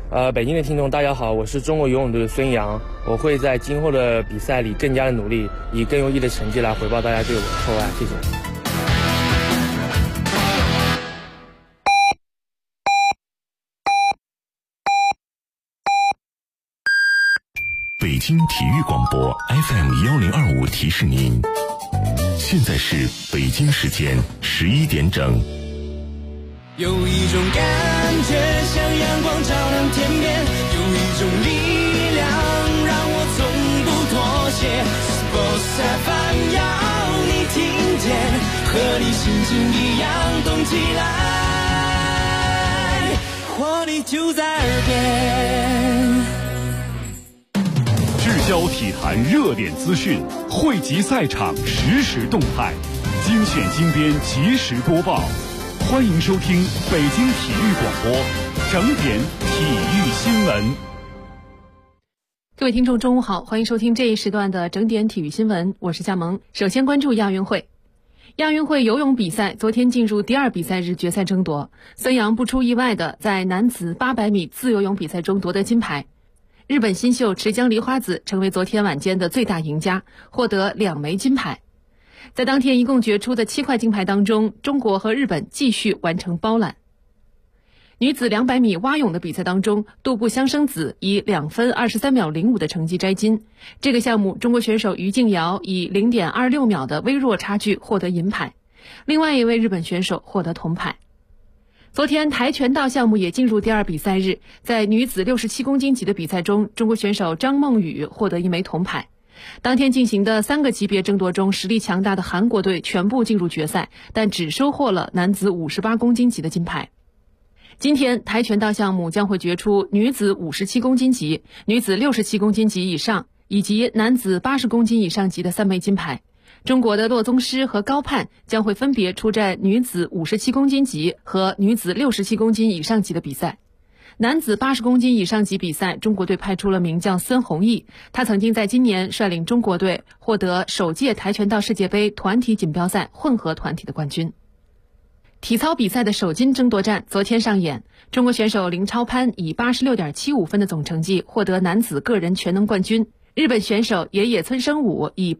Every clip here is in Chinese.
北京的听众大家好，我是中国游泳队的孙杨，我会在今后的比赛里更加的努力，以更优异的成绩来回报大家对我的厚爱，谢谢。 北京体育广播 FM1025 提示您，现在是北京时间11点整。 有一种感觉像阳光照亮天边，有一种力量让我从不妥协。Sports FM 要你听见，和你心情一样动起来，活力就在耳边。 聚焦体坛热点资讯，汇集赛场实时动态，精选精编及时播报。欢迎收听北京体育广播整点体育新闻。 各位听众中午好，欢迎收听这一时段的整点体育新闻，我是夏萌。首先关注亚运会。亚运会游泳比赛昨天进入第二比赛日决赛争夺，孙杨不出意外的在男子800米自由泳比赛中夺得金牌。日本新秀池江梨花子成为昨天晚间的最大赢家，获得2枚金牌。在当天一共决出的7块金牌当中，中国和日本继续完成包揽。女子200米蛙泳的比赛当中，渡部香生子以2分23秒05的成绩摘金。这个项目，中国选手于静瑶以 0.26 秒的微弱差距获得银牌，另外一位日本选手获得铜牌。昨天跆拳道项目也进入第二比赛日，在女子67公斤级的比赛中，中国选手张梦雨获得1枚铜牌。当天进行的3个级别争夺中，实力强大的韩国队全部进入决赛，但只收获了男子58公斤级的金牌。今天跆拳道项目将会决出女子57公斤级、女子67公斤级以上以及男子80公斤以上级的3枚金牌。中国的骆宗诗和高盼将会分别出战女子57公斤级和女子67公斤以上级的比赛。男子80公斤以上级比赛，中国队派出了名将孙宏毅，他曾经在今年率领中国队获得首届跆拳道世界杯团体锦标赛混合团体的冠军。体操比赛的首金争夺战昨天上演，中国选手林超攀以 86.75 分的总成绩获得男子个人全能冠军，日本选手野野村生武以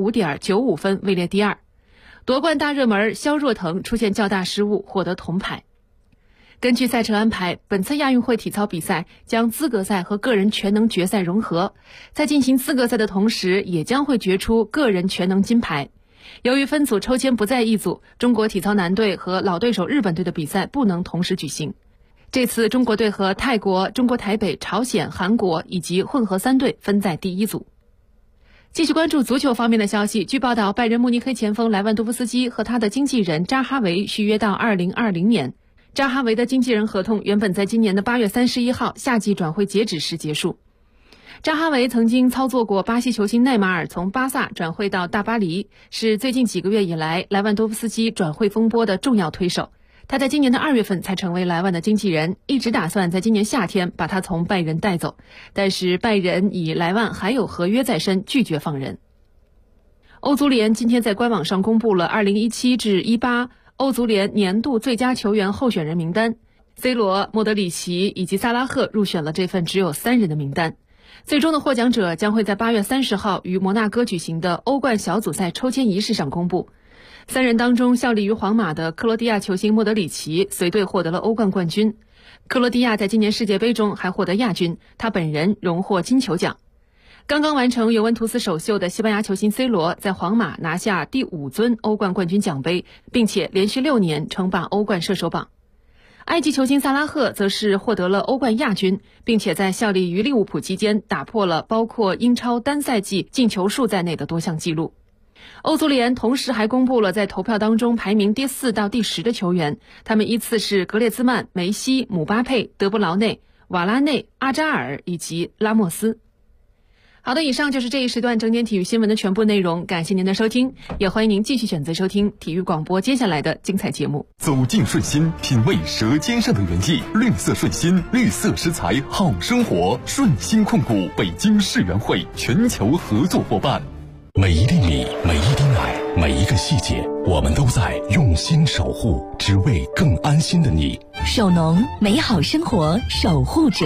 85.95 分位列第二。夺冠大热门肖若腾出现较大失误，获得铜牌。根据赛程安排，本次亚运会体操比赛将资格赛和个人全能决赛融合，在进行资格赛的同时，也将会决出个人全能金牌。由于分组抽签不在一组，中国体操男队和老对手日本队的比赛不能同时举行。这次中国队和泰国、中国台北、朝鲜、韩国以及混合3队分在第一组。继续关注足球方面的消息，据报道，拜仁慕尼黑前锋莱万多夫斯基和他的经纪人扎哈维续约到2020年。扎哈维的经纪人合同原本在今年的8月31号夏季转会截止时结束。扎哈维曾经操作过巴西球星内马尔从巴萨转会到大巴黎，是最近几个月以来莱万多夫斯基转会风波的重要推手。他在今年的2月份才成为莱万的经纪人，一直打算在今年夏天把他从拜仁带走，但是拜仁以莱万还有合约在身，拒绝放人。欧足联今天在官网上公布了2017至18欧足联年度最佳球员候选人名单， C 罗、莫德里奇以及萨拉赫入选了这份只有3人的名单。最终的获奖者将会在8月30号于摩纳哥举行的欧冠小组赛抽签仪式上公布。3人当中，效力于皇马的克罗地亚球星莫德里奇随队获得了欧冠冠军。克罗地亚在今年世界杯中还获得亚军，他本人荣获金球奖。刚刚完成尤文图斯首秀的西班牙球星 C 罗在皇马拿下第5尊欧冠冠军奖杯，并且连续6年称霸欧冠射手榜。埃及球星萨拉赫则是获得了欧冠亚军，并且在效力于利物浦期间打破了包括英超单赛季进球数在内的多项纪录。欧足联同时还公布了在投票当中排名第4到第10的球员，他们依次是格列兹曼、梅西、姆巴佩、德布劳内、瓦拉内、阿扎尔以及拉莫斯。好的，以上就是这一时段整点体育新闻的全部内容，感谢您的收听，也欢迎您继续选择收听体育广播接下来的精彩节目。 走进顺心，品味舌尖上的原意，绿色顺心，绿色食材好生活。顺心控股北京世园会全球合作伙伴。每一粒米，每一滴奶，每一个细节，我们都在用心守护，只为更安心的你。 守农，美好生活守护者。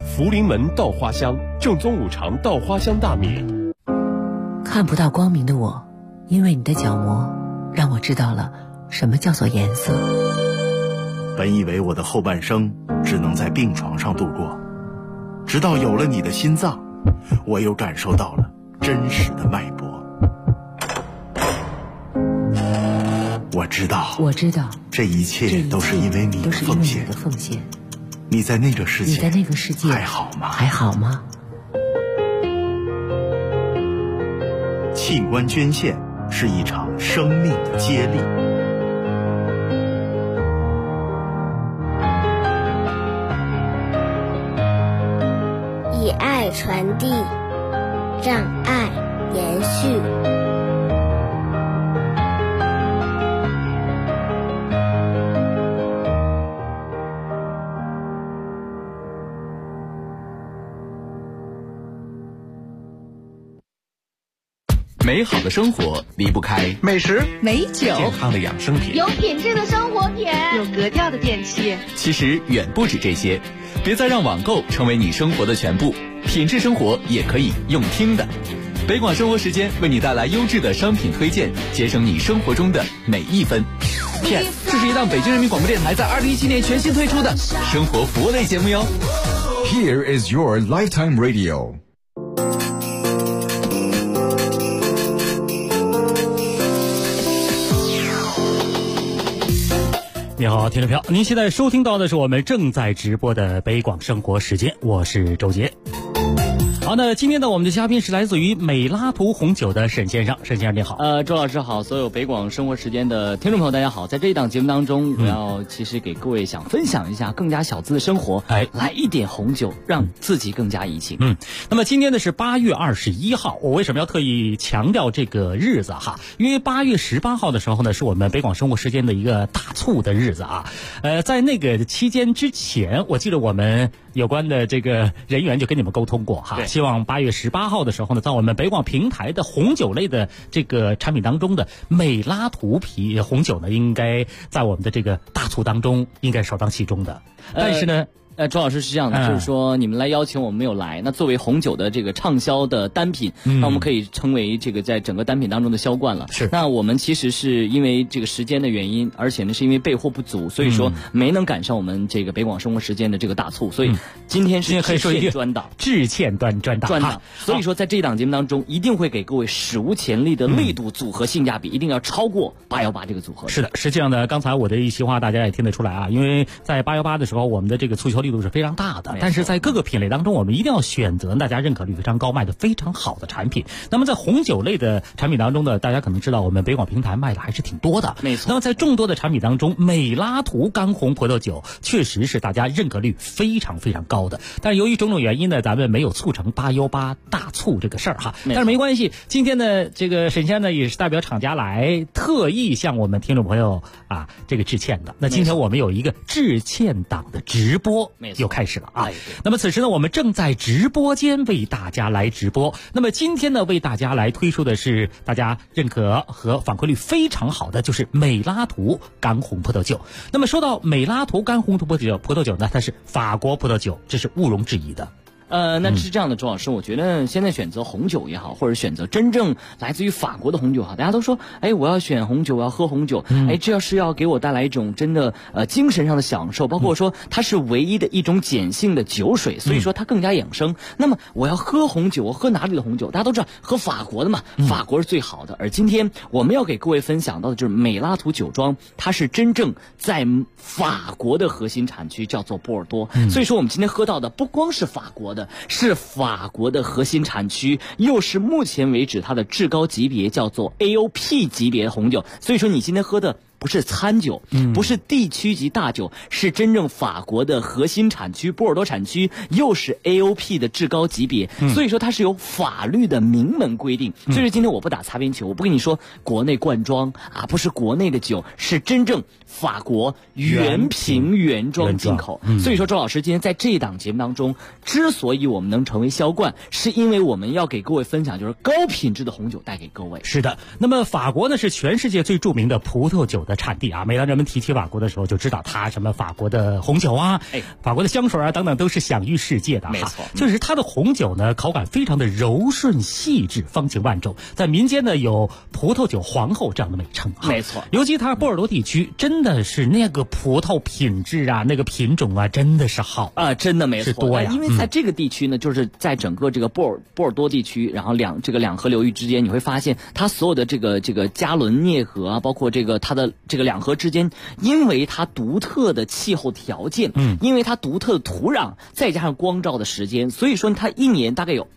福临门稻花香，正宗五常稻花香大米。 看不到光明的我，因为你的角膜让我知道了什么叫做颜色。 本以为我的后半生只能在病床上度过，直到有了你的心脏，我又感受到了真实的脉搏。我知道，这一切都是因为你的奉献。你在那个世界还好吗？器官捐献是一场生命的接力。 以爱传递，让爱延续。 美好的生活离不开美食、 美酒、 健康的养生品， 有品质的生活品，有格调的电器。 其实远不止这些，别再让网购成为你生活的全部，品质生活也可以用听的。北广生活时间为你带来优质的商品推荐，节省你生活中的每一分。片，这是一档北京人民广播电台在2017年全新推出的生活服务类节目哟。 Here is your lifetime radio。 你好，听众朋友，您现在收听到的是我们正在直播的北广生活时间，我是周杰。好，那今天的我们的嘉宾是来自于美拉图红酒的沈先生。沈先生你好。 周老师好，所有北广生活时间的听众朋友大家好。在这一档节目当中，我要其实给各位想分享一下更加小资的生活，来一点红酒，让自己更加怡情。 那么今天呢是8月21号，我为什么要特意强调这个日子哈？因为8月18号的时候呢，是我们北广生活时间的一个大促的日子啊。在那个期间之前，我记得我们有关的这个人员就跟你们沟通过哈，希望8月18号的时候呢，在我们北广平台的红酒类的这个产品当中的美拉图红酒呢，应该在我们的这个大促当中应该首当其冲的。但是呢周老师是这样的，就是说你们来邀请我们没有来，那作为红酒的这个畅销的单品，那我们可以称为这个在整个单品当中的销冠了。 是。 那我们其实是因为这个时间的原因，而且呢是因为备货不足，所以说没能赶上我们这个北广生活时间的这个大促，所以今天是致歉专档， 致歉专档。 所以说在这一档节目当中，一定会给各位史无前例的力度组合性价比，一定要超过818这个组合。 是的，实际上呢，刚才我的一席话大家也听得出来啊，因为在818的时候，我们的这个促销力度是非常大的。但是在各个品类当中，我们一定要选择大家认可率非常高、卖的非常好的产品。那么在红酒类的产品当中呢，大家可能知道我们北广平台卖的还是挺多的。 没错。 那么在众多的产品当中，美拉图干红葡萄酒确实是大家认可率非常非常高的。但是由于种种原因呢，咱们没有促成818大促这个事儿哈。但是没关系，今天呢，这个沈先生呢也是代表厂家来特意向我们听众朋友啊这个致歉的。那今天我们有一个致歉档的直播又开始了。那么此时呢，我们正在直播间为大家来直播。那么今天呢，为大家来推出的是大家认可和反馈率非常好的，就是美拉图干红葡萄酒。那么说到美拉图干红葡萄酒呢，它是法国葡萄酒，这是毋庸置疑的。 那是这样的，周老师，我觉得现在选择红酒也好，或者选择真正来自于法国的红酒也好，大家都说，我要选红酒，我要喝红酒，这是要给我带来一种真的精神上的享受，包括说它是唯一的一种碱性的酒水，所以说它更加养生。那么我要喝红酒，我喝哪里的红酒？大家都知道喝法国的嘛，法国是最好的。而今天我们要给各位分享到的就是美拉图酒庄，它是真正在法国的核心产区，叫做波尔多。所以说我们今天喝到的不光是法国的，是法国的核心产区，又是目前为止它的至高级别，叫做 AOP 级别的红酒。所以说你今天喝的不是餐酒，不是地区级大酒，是真正法国的核心产区波尔多产区，又是 AOP 的至高级别。所以说它是有法律的明文规定。所以说今天我不打擦边球，我不跟你说国内灌装啊，不是国内的酒，是真正法国原瓶原装进口。所以说周老师今天在这一档节目当中，之所以我们能成为销冠，是因为我们要给各位分享就是高品质的红酒带给各位。 是的，那么法国呢是全世界最著名的葡萄酒的的产地啊。每当人们提起法国的时候，就知道它什么法国的红酒啊，法国的香水啊等等都是享誉世界的哈。 没错， 就是它的红酒呢，口感非常的柔顺细致，风情万种，在民间呢有葡萄酒皇后这样的美称。 没错， 尤其它波尔多地区真的是那个葡萄品质啊，那个品种啊，真的是好啊，真的没错， 是多呀。 因为在这个地区呢，就是在整个这个波尔多地区，然后两河流域之间，你会发现它所有的这个加伦涅河啊，包括它的这个两河之间，因为它独特的气候条件，因为它独特的土壤，再加上光照的时间，所以说它一年大概有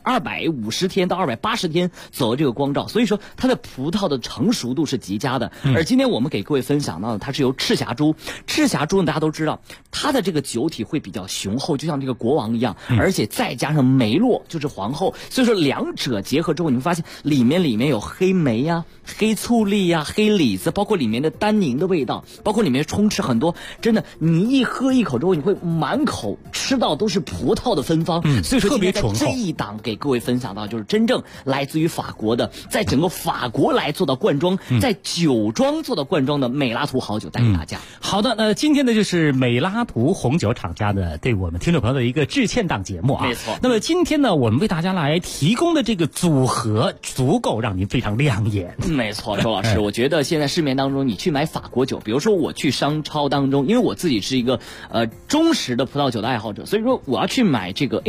250天到280天左右这个光照，所以说它的葡萄的成熟度是极佳的。而今天我们给各位分享到的，它是由赤霞珠呢，大家都知道它的这个酒体会比较雄厚，就像这个国王一样，而且再加上梅洛就是皇后，所以说两者结合之后，你会发现里面有黑莓呀、黑醋栗呀、黑李子，包括里面的单宁的味道，包括里面充斥很多，真的你一喝一口之后，你会满口吃到都是葡萄的芬芳。所以说今天在这一档给各位分享到，就是真正来自于法国的，在整个法国来做到灌装，在酒庄做到灌装的美拉图好酒带给大家。 好的，今天呢就是美拉图红酒厂家的对我们听众朋友的一个致歉档节目啊。 没错。 那么今天呢，我们为大家来提供的这个组合足够让您非常亮眼。 没错，周老师，我觉得现在市面当中你去买法国酒，比如说我去商超当中，因为我自己是一个忠实的葡萄酒的爱好者，所以说我要去买这个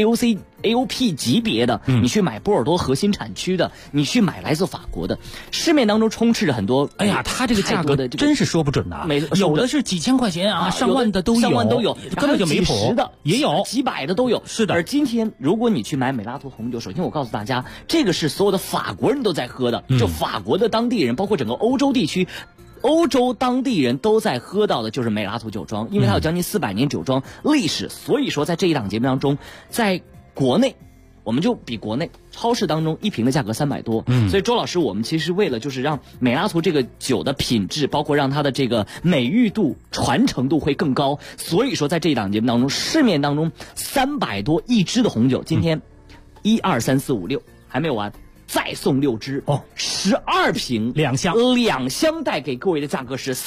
AOP 级别的，你去买波尔多核心产区的，你去买来自法国的，市面当中充斥着很多， 哎呀，它这个价格真是说不准的，有的是几千块钱啊，上万的都有，根本就没谱的， 也有几百的都有。 是的。 而今天如果你去买美拉图红酒，首先我告诉大家，这个是所有的法国人都在喝的，就法国的当地人，包括整个欧洲地区。欧洲当地人都在喝到的就是美拉图酒庄，因为它有将近400年酒庄历史，所以说在这一档节目当中，在国内我们就比国内超市当中一瓶的价格300多，所以周老师我们其实为了就是让美拉图这个酒的品质，包括让它的这个美誉度、传承度会更高，所以说在这一档节目当中，市面当中300多一支的红酒，今天1、2、3、4、5、6还没有完。再送6支12瓶2箱带给各位的价格是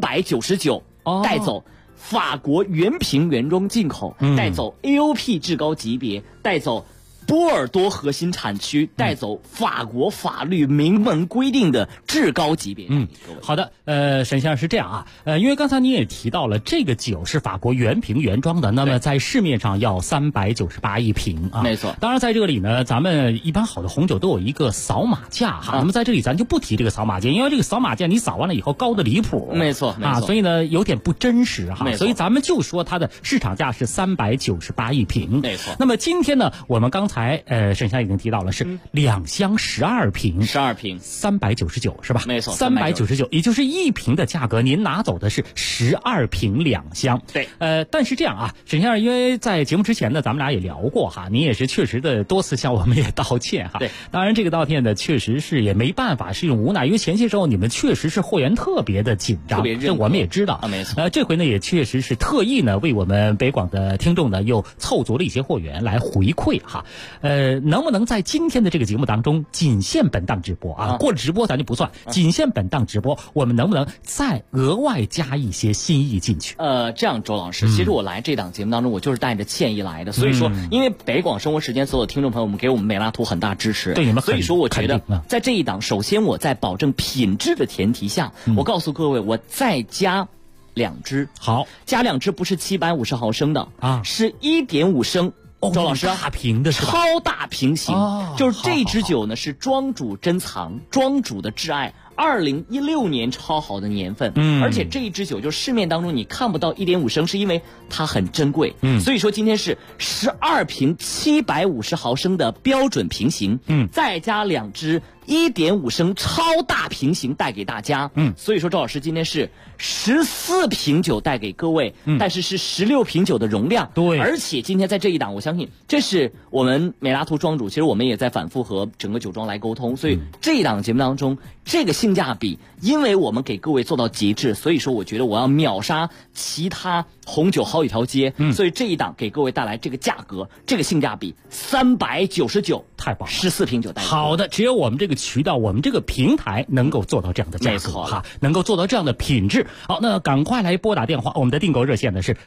399，带走法国原瓶原装进口，带走 AOP 至高级别，带走波尔多核心产区，带走法国法律明文规定的至高级别。 好的，沈先生是这样啊，因为刚才你也提到了这个酒是法国原瓶原装的，那么在市面上要398一瓶啊。 没错。 当然在这里呢，咱们一般好的红酒都有一个扫码价哈，那么在这里咱就不提这个扫码价，因为这个扫码价你扫完了以后高的离谱。 没错啊，所以呢有点不真实哈，所以咱们就说它的市场价是398一瓶。 没错。 那么今天呢，我们刚才沈先生已经提到了是2箱12瓶399是吧？ 没错 ，399，也就是一瓶的价格，您拿走的是12瓶2箱。 对， 但是这样啊，沈先生，因为在节目之前呢，咱们俩也聊过哈，您也是确实的多次向我们也道歉哈。 对， 当然这个道歉呢，确实是也没办法，是一种无奈，因为前些时候你们确实是货源特别的紧张，这我们也知道。 没错。 这回呢也确实是特意呢为我们北广的听众呢又凑足了一些货源来回馈哈。能不能在今天的这个节目当中仅限本档直播啊？过了直播咱就不算，仅限本档直播，我们能不能再额外加一些新意进去？ 这样周老师，其实我来这档节目当中，我就是带着歉意来的，所以说，因为北广生活时间所有听众朋友们给我们美拉图很大支持， 对你们， 所以说我觉得在这一档，首先我在保证品质的前提下，我告诉各位，我再加2支， 好， 加2支不是750毫升的啊，是1.5升。周老师， 大瓶的是吧？ 超大瓶型，就是这支酒呢是庄主珍藏，庄主的挚爱，2016年超好的年份，而且这一支酒就市面当中你看不到1.5升，是因为它很珍贵，所以说今天是12瓶750毫升的标准瓶型，再加2支1.5升超大瓶型带给大家，所以说周老师今天是14瓶酒带给各位，但是是16瓶酒的容量， 对， 而且今天在这一档，我相信这是我们美拉图庄主，其实我们也在反复和整个酒庄来沟通，所以这一档节目当中，这个性价比，因为我们给各位做到极致，所以说我觉得我要秒杀其他红酒好几条街，所以这一档给各位带来这个价格，这个性价比399， 太棒了， 14瓶酒带。 好的，只有我们这个渠道，我们这个平台能够做到这样的价格哈，能够做到这样的品质。好，那赶快来拨打电话，我们的订购热线呢是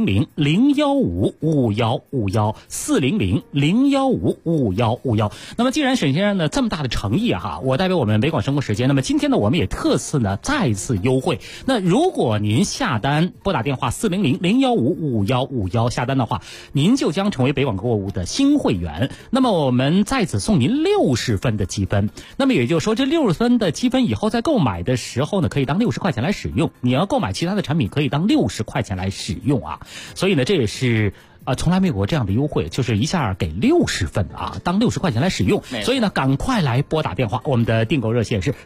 400-015-5151，400-015-5151。那么既然沈先生呢这么大的诚意哈，我代表我们北广生活时间，那么今天呢我们也特次呢再次优惠。那如果您下单拨打电话400-015-5151下单的话，您就将成为北广购物的新会员。那么我们在此送您60分的积分。那么也就是说，这60分的积分以后在购买的时候呢，可以当60块钱来使用。你要购买其他的产品，可以当60块钱来使用啊。所以呢，这也是从来没有过这样的优惠，就是一下给60分啊，当60块钱来使用。所以呢，赶快来拨打电话，我们的订购热线是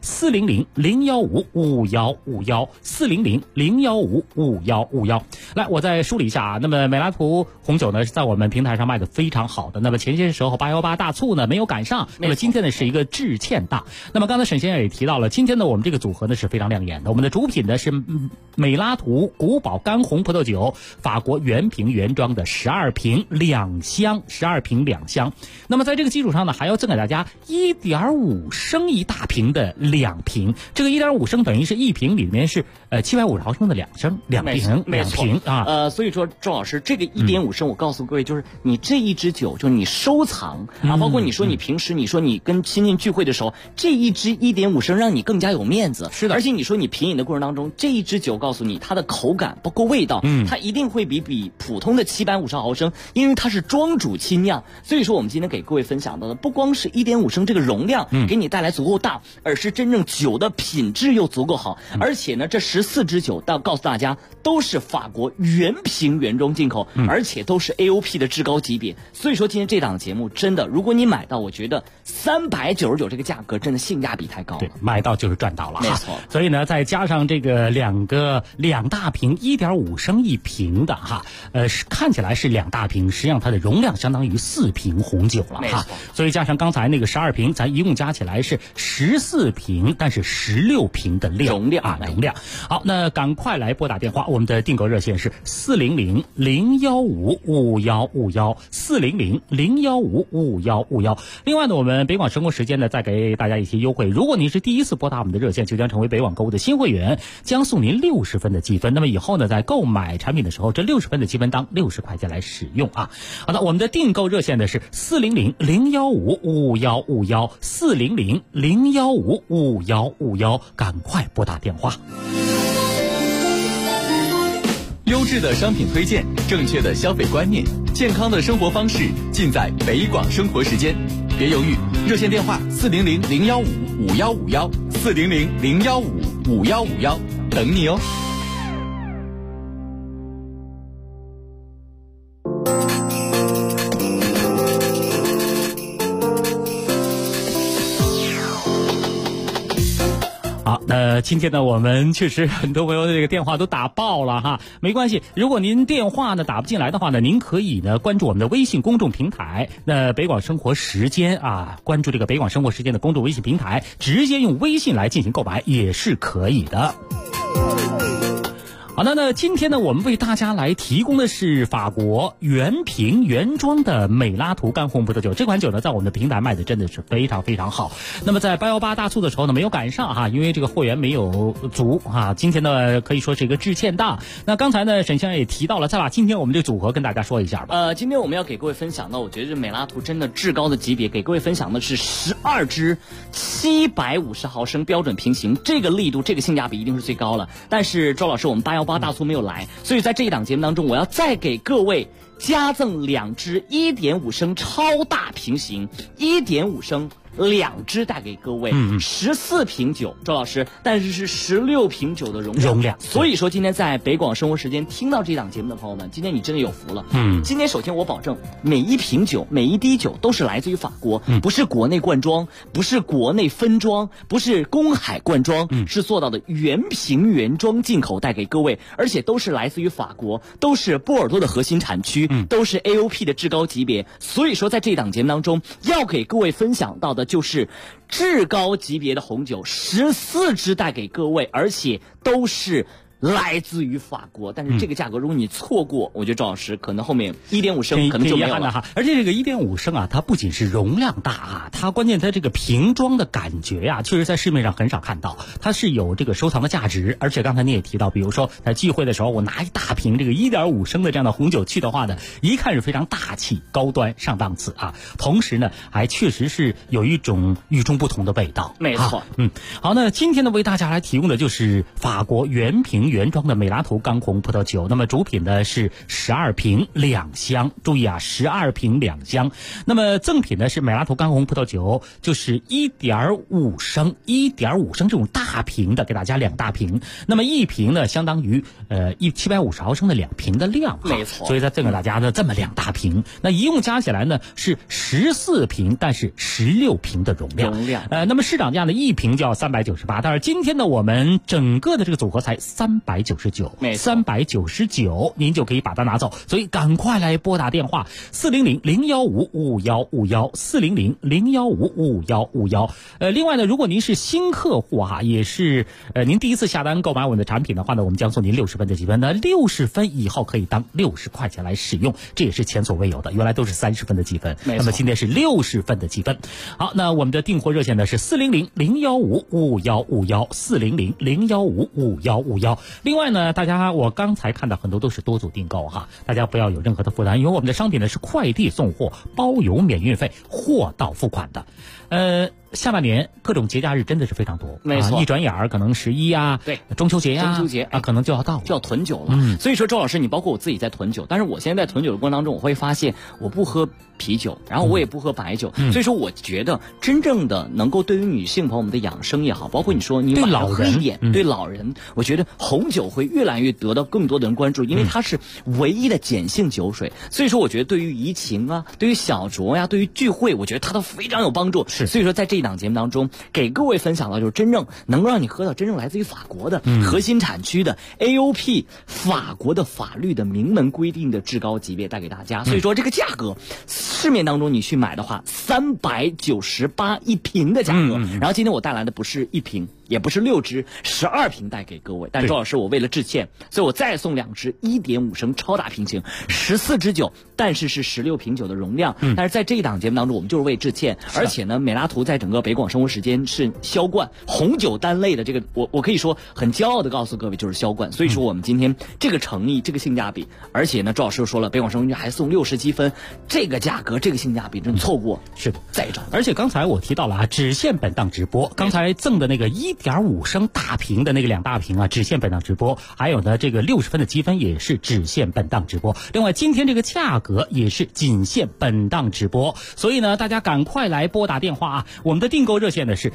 400-015-5151，400-015-5151。来，我再梳理一下啊。那么美拉图红酒呢是在我们平台上卖的非常好的，那么前些时候818大促呢没有赶上，那么今天呢是一个致歉大。那么刚才沈先生也提到了，今天呢我们这个组合呢是非常亮眼的，我们的主品呢是美拉图古堡干红葡萄酒，法国原瓶原装的12瓶2箱，12瓶2箱。那么在这个基础上呢，还要赠给大家1.5升一大瓶的2瓶。这个1.5升等于是一瓶里面是750毫升的2升2瓶啊。 所以说周老师，这个1.5升我告诉各位，就是你这一支酒，就是你收藏啊，包括你说你平时你说你跟亲戚聚会的时候，这一支1.5升让你更加有面子。 是的， 而且你说你品饮的过程当中，这一支酒告诉你它的口感包括味道，它一定会比普通的750毫升，因为它是庄主亲酿。所以说我们今天给各位分享到的不光是1.5升这个容量给你带来足够大，而是真正酒的品质又足够好。而且呢，这14支酒告诉大家都是法国原瓶原装进口，而且都是 AOP 的至高级别。所以说今天这档节目真的，如果你买到，我觉得399这个价格真的性价比太高了， 对，买到就是赚到了， 没错。 所以呢，再加上这个两大瓶1.5升一瓶的哈，看起来是2大瓶，实际上它的容量相当于4瓶红酒了哈。所以加上刚才那个12瓶，咱一共加起来是14瓶，但是16瓶的容量啊，容量。好，那赶快来拨打电话，我们的订购热线是400-015-5151，400-015-5151。另外呢，我们北广生活时间呢再给大家一些优惠，如果您是第一次拨打我们的热线，就将成为北广购物的新会员，将送您60分的积分。那么以后呢，在购买产品的时候，这60分的积分当60块钱来使用啊。好的，我们的订购热线呢是400-015-5151，400-015-5151，赶快拨打电话。 优质的商品推荐，正确的消费观念，健康的生活方式，尽在北广生活时间。别犹豫，热线电话400-015-5151，400-015-5151，等你哦。 好，今天呢，我们确实很多朋友的这个电话都打爆了哈，没关系，如果您电话呢打不进来的话呢，您可以呢关注我们的微信公众平台，北广生活时间啊，关注这个北广生活时间的公众微信平台，直接用微信来进行购买也是可以的。好的，那今天呢，我们为大家来提供的是法国原瓶原装的美拉图干红葡萄酒。这款酒呢，在我们的平台卖的真的是非常非常好。那么在818大促的时候呢，没有赶上哈，因为这个货源没有足哈。今天呢，可以说是一个致歉大。那刚才呢，沈先生也提到了，再把今天我们这个组合跟大家说一下吧。 今天我们要给各位分享的，我觉得美拉图真的至高的级别，给各位分享的是12支750毫升标准瓶型，这个力度，这个性价比一定是最高了。但是周老师，我们818大促没有来，所以在这一档节目当中，我要再给各位加赠2支1.5升超大瓶型，1.5升2支带给各位，14瓶酒，周老师，但是是16瓶酒的容量。所以说今天在北广生活时间听到这档节目的朋友们，今天你真的有福了。今天首先我保证每一瓶酒每一滴酒都是来自于法国，不是国内灌装，不是国内分装，不是公海灌装，是做到的原瓶原装进口带给各位，而且都是来自于法国，都是波尔多的核心产区，都是 AOP 的至高级别。所以说在这档节目当中要给各位分享到的就是至高级别的红酒，14支带给各位，而且都是来自于法国，但是这个价格如果你错过，我觉得赵老师可能后面1.5升可能就没有了哈。而且这个1.5升啊，它不仅是容量大啊，它关键它这个瓶装的感觉呀，确实在市面上很少看到，它是有这个收藏的价值。而且刚才你也提到，比如说在聚会的时候，我拿一大瓶这个1.5升的这样的红酒去的话呢，一看是非常大气、高端、上档次啊。同时呢，还确实是有一种与众不同的味道。 没错， 好，那今天呢，为大家来提供的就是法国原瓶原装的美拉图钢红葡萄酒。那么主品呢是12瓶2箱，注意啊，12瓶2箱。那么赠品呢是美拉图钢红葡萄酒，就是1.5升这种大瓶的，给大家2大瓶。那么一瓶呢相当于750毫升的2瓶的量， 没错。 所以它赠给大家呢这么2大瓶，那一共加起来呢是14瓶，但是16瓶的容量。那么市场价呢一瓶就要398，但是今天呢我们整个的这个组合才399，您就可以把它拿走。所以赶快来拨打电话400-015-5151，400-015-5151。另外呢，如果您是新客户哈，也是您第一次下单购买我们的产品的话呢，我们将送您60分的积分。那60分以后可以当60块钱来使用，这也是前所未有的，原来都是30分的积分，那么今天是60分的积分。好，那我们的订货热线呢是400-015-5151，400-015-5151。另外呢，我刚才看到很多都是多组订购哈，大家不要有任何的负担，因为我们的商品呢是快递送货，包邮免运费，货到付款的。下半年各种节假日真的是非常多， 没错， 一转眼可能11啊， 对， 中秋节可能就要囤酒了。所以说，周老师，你包括我自己在囤酒，但是我现在在囤酒的过程当中，我会发现我不喝啤酒，然后我也不喝白酒，所以说我觉得真正的能够对于女性朋友们的养生也好，包括你说你晚上喝一点，对老人，我觉得红酒会越来越得到更多的人关注，因为它是唯一的碱性酒水。所以说，我觉得对于怡情啊，对于小酌呀，对于聚会，我觉得它都非常有帮助。所以说，在这一档节目当中，给各位分享到就是真正能够让你喝到真正来自于法国的核心产区的 AOP 法国的法律的明文规定的至高级别带给大家。所以说这个价格，市面当中你去买的话，398一瓶的价格。然后今天我带来的不是1瓶，也不是6支，12瓶带给各位。但周老师，我为了致歉，所以我再送2支1.5升超大瓶型，14支酒，但是是16瓶酒的容量。但是在这一档节目当中，我们就是为致歉。而且呢，美拉图在整个北广生活时间是销冠红酒单类的这个，我可以说很骄傲的告诉各位，就是销冠。所以说我们今天这个诚意，这个性价比，而且呢，周老师又说了，北广生活还送60积分，这个价格，这个性价比真错过是的再找。 而且刚才我提到了啊，只限本档直播，刚才赠的那个1.5升大瓶的那个2大瓶啊，只限本档直播，还有呢这个60分的积分也是只限本档直播。另外今天这个价格也是仅限本档直播，所以呢大家赶快来拨打电话啊，我们的订购热线呢是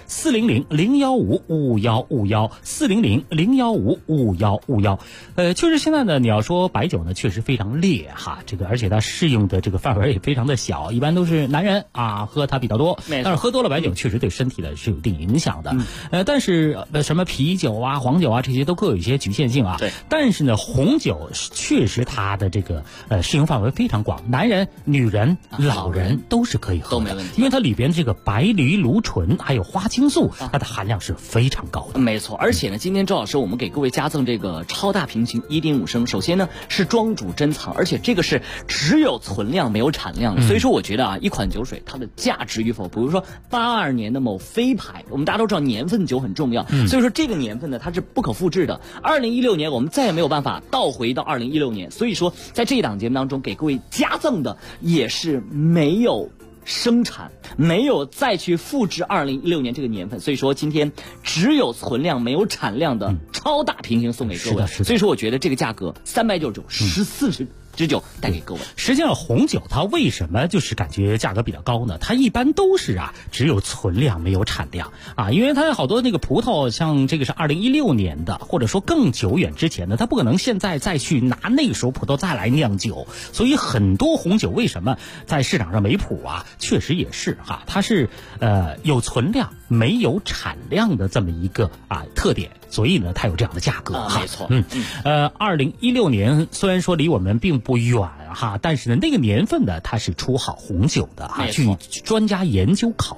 400-015-5151，400-015-5151。确实现在呢，你要说白酒呢，确实非常烈哈，这个而且它适用的这个范围也非常的小，一般都是男人啊喝它比较多，但是喝多了白酒确实对身体的是有一定影响的。但是什么啤酒啊、黄酒啊这些都各有一些局限性啊。 对。 但是呢，红酒确实它的这个适用范围非常广，男人、女人、老人都是可以喝的， 都没问题。 因为它里边这个白藜芦醇还有花青素，它的含量是非常高的。 没错。而且呢，今天周老师我们给各位加赠这个超大瓶型1.5升，首先呢是庄主珍藏，而且这个是只有存量没有产量的。所以说我觉得啊，一款酒水它的价值与否，比如说82年的某非牌，我们大家都知道年份酒很重要，所以说这个年份呢它是不可复制的。2016年我们再也没有办法倒回到2016年，所以说在这一档节目当中给各位加赠的也是没有生产，没有再去复制2016年这个年份，所以说今天只有存量没有产量的超大瓶型送给各位。所以说我觉得这个价格399，14支酒带给各位。 实际上红酒它为什么就是感觉价格比较高呢？它一般都是只有存量没有产量啊，因为它好多那个葡萄，像这个是2016年的，或者说更久远之前的，它不可能现在再去拿那个时候葡萄再来酿酒，所以很多红酒为什么在市场上没谱啊？确实也是它是有存量没有产量的这么一个特点。所以呢，它有这样的价格没错。 2016年虽然说离我们并不远但是呢，那个年份呢，它是出好红酒的据专家研究考证。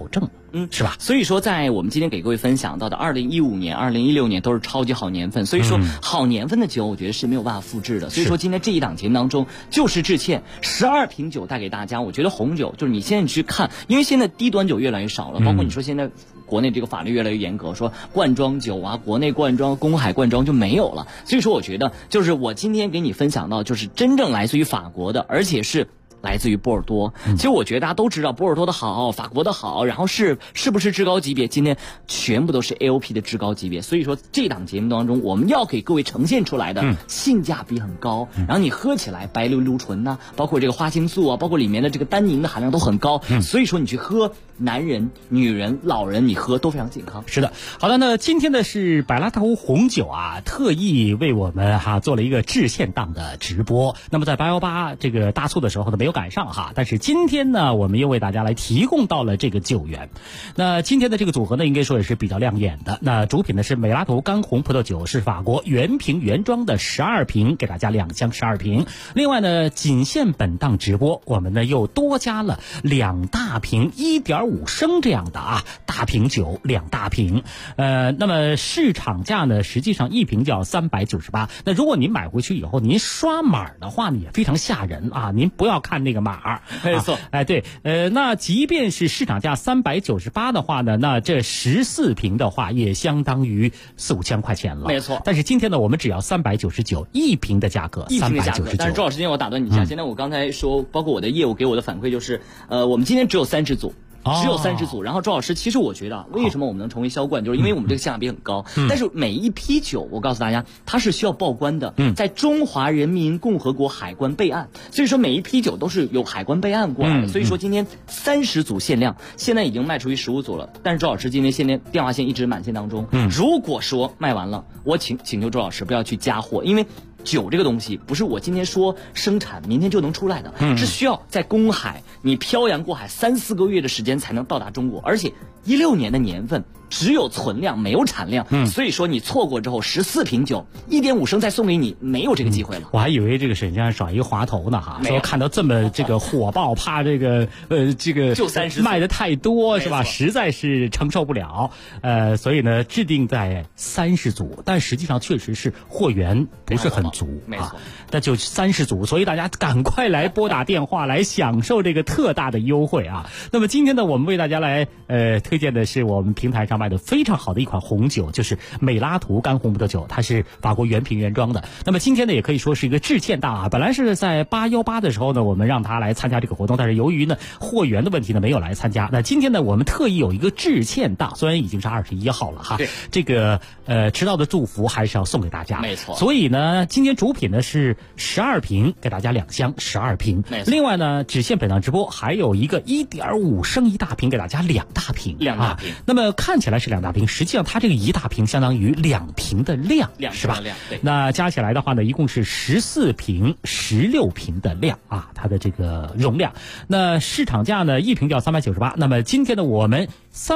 是吧？ 所以说，在我们今天给各位分享到的2015年、2016年都是超级好年份，所以说好年份的酒，我觉得是没有办法复制的。所以说，今天这一档节目当中就是致歉12瓶酒带给大家。我觉得红酒就是你现在去看，因为现在低端酒越来越少了，包括你说现在国内这个法律越来越严格，说罐装酒啊，国内罐装、公海罐装就没有了。所以说，我觉得就是我今天给你分享到，就是真正来自于法国的，而且是来自于波尔多。其实我觉得大家都知道波尔多的好，法国的好，然后是不是至高级别？今天全部都是 AOP 的至高级别。所以说这档节目当中，我们要给各位呈现出来的性价比很高，然后你喝起来白溜溜醇呐，包括这个花青素啊，包括里面的这个单宁的含量都很高。所以说你去喝，男人、女人、老人你喝都非常健康。 是的，好的，那今天呢是百拉图红酒啊，特意为我们做了一个致歉档的直播。那么在818这个大促的时候呢没有赶上但是今天呢我们又为大家来提供到了这个酒源。那今天的这个组合呢应该说也是比较亮眼的。那主品呢是美拉图干红葡萄酒，是法国原瓶原装的12瓶，给大家2箱12瓶。另外呢仅限本档直播，我们呢又多加了2大瓶1.5升这样的大瓶酒2大瓶。那么市场价呢实际上一瓶就要398。那如果您买回去以后您刷码的话呢也非常吓人您不要看那个码， 没错， 对，那即便是市场价398的话呢，那这14瓶的话也相当于4-5千块钱了， 没错。 但是今天呢，我们只要399一瓶的价格，399。 但是周老师，今天我打断你一下，现在我刚才说，包括我的业务给我的反馈就是，我们今天只有30组。只有30组，然后周老师，其实我觉得为什么我们能成为销冠，就是因为我们这个性价比很高。但是每一批酒，我告诉大家，它是需要报关的，在中华人民共和国海关备案，所以说每一批酒都是有海关备案过来的。所以说今天30组限量，现在已经卖出去15组了。但是周老师今天电话线一直满线当中，如果说卖完了，我请求周老师不要去加货，因为酒这个东西不是我今天说生产明天就能出来的，是需要在公海你漂洋过海3-4个月的时间才能到达中国，而且16年的年份只有存量没有产量，所以说你错过之后14瓶酒1.5升再送给你，没有这个机会了。 我还以为这个沈先生耍一个滑头呢说看到这么这个火爆，怕这个就30 卖的太多是吧？实在是承受不了，所以呢制定在30组，但实际上确实是货源不是很足没错， 那就30组，所以大家赶快来拨打电话来享受这个特大的优惠那么今天呢，我们为大家来推荐的是我们平台上卖的非常好的一款红酒，就是美拉图干红葡萄酒，它是法国原瓶原装的。那么今天呢，也可以说是一个致歉档本来是在818的时候呢，我们让他来参加这个活动，但是由于呢货源的问题呢，没有来参加。那今天呢，我们特意有一个致歉档，虽然已经是21号了对， 这个迟到的祝福还是要送给大家， 没错。 所以呢，今天主品呢是12瓶，给大家2箱12瓶。另外呢，只限本档直播，还有一个1.5升1大瓶，给大家2大瓶。那么看起来是2大瓶，实际上它这个1大瓶相当于2瓶的量，是吧？ 对。 那加起来的话呢，一共是14瓶、16瓶的量它的这个容量。那市场价呢，一瓶就要398。那么今天呢，我们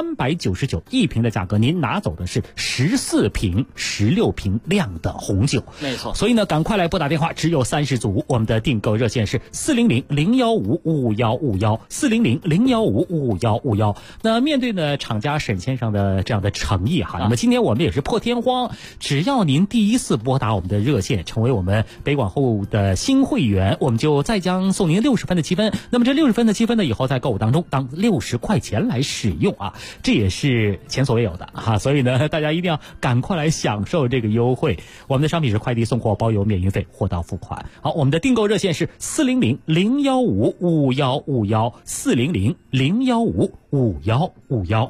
399一瓶的价格，您拿走的是14瓶、16瓶量的红酒， 没错。 所以呢，赶快来拨打电话，只有30组。我们的订购热线是400-015-55151，400-015-55151。那面对呢厂家沈先生的这样的诚意那么今天我们也是破天荒，只要您第一次拨打我们的热线，成为我们北广后的新会员，我们就再将送您60分的积分。那么这60分的积分呢，以后在购物当中当60块钱来使用这也是前所未有的所以呢，大家一定要赶快来享受这个优惠。我们的商品是快递送货包邮免运费，货到付款。好，我们的订购热线是400-015-55151，400-015-55151。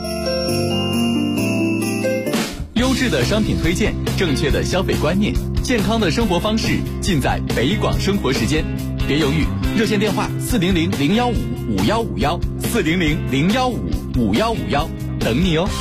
优质的商品推荐，正确的消费观念，健康的生活方式，尽在北广生活时间。别犹豫，热线电话400-015-55151，400-015-55151，等你哦。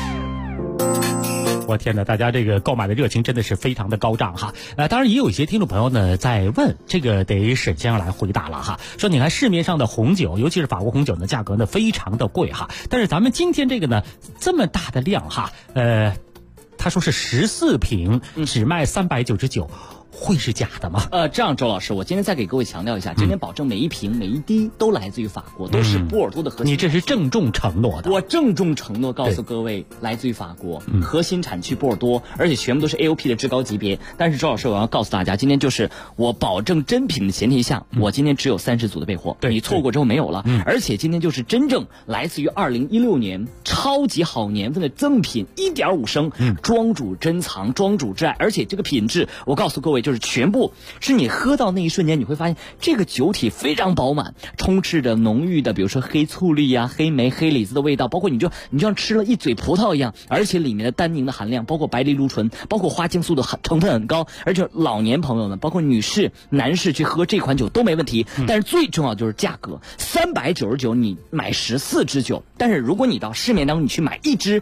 我天哪，大家这个购买的热情真的是非常的高涨当然也有一些听众朋友呢在问，这个得沈先生来回答了说你看市面上的红酒，尤其是法国红酒呢，价格呢非常的贵但是咱们今天这个呢这么大的量他说是14瓶只卖399， 会是假的吗？ 这样，周老师，我今天再给各位强调一下，今天保证每一瓶每一滴都来自于法国，都是波尔多的核心。 你这是郑重承诺的。 我郑重承诺告诉各位，来自于法国，核心产区波尔多，而且全部都是 AOP 的至高级别。但是周老师，我要告诉大家，今天就是我保证真品的前提下，我今天只有30组的备货，你错过之后没有了。而且今天就是真正来自于2016年超级好年份的赠品，1.5升，庄主珍藏，庄主挚爱，而且这个品质，我告诉各位，就是全部是你喝到那一瞬间，你会发现这个酒体非常饱满，充斥着浓郁的，比如说黑醋栗啊、黑莓、黑李子的味道，包括你就像吃了一嘴葡萄一样，而且里面的单宁的含量，包括白藜芦醇，包括花青素的成分很高，而且老年朋友们，包括女士、男士去喝这款酒都没问题。但是最重要就是价格，399你买14支酒，但是如果你到市面当中你去买一支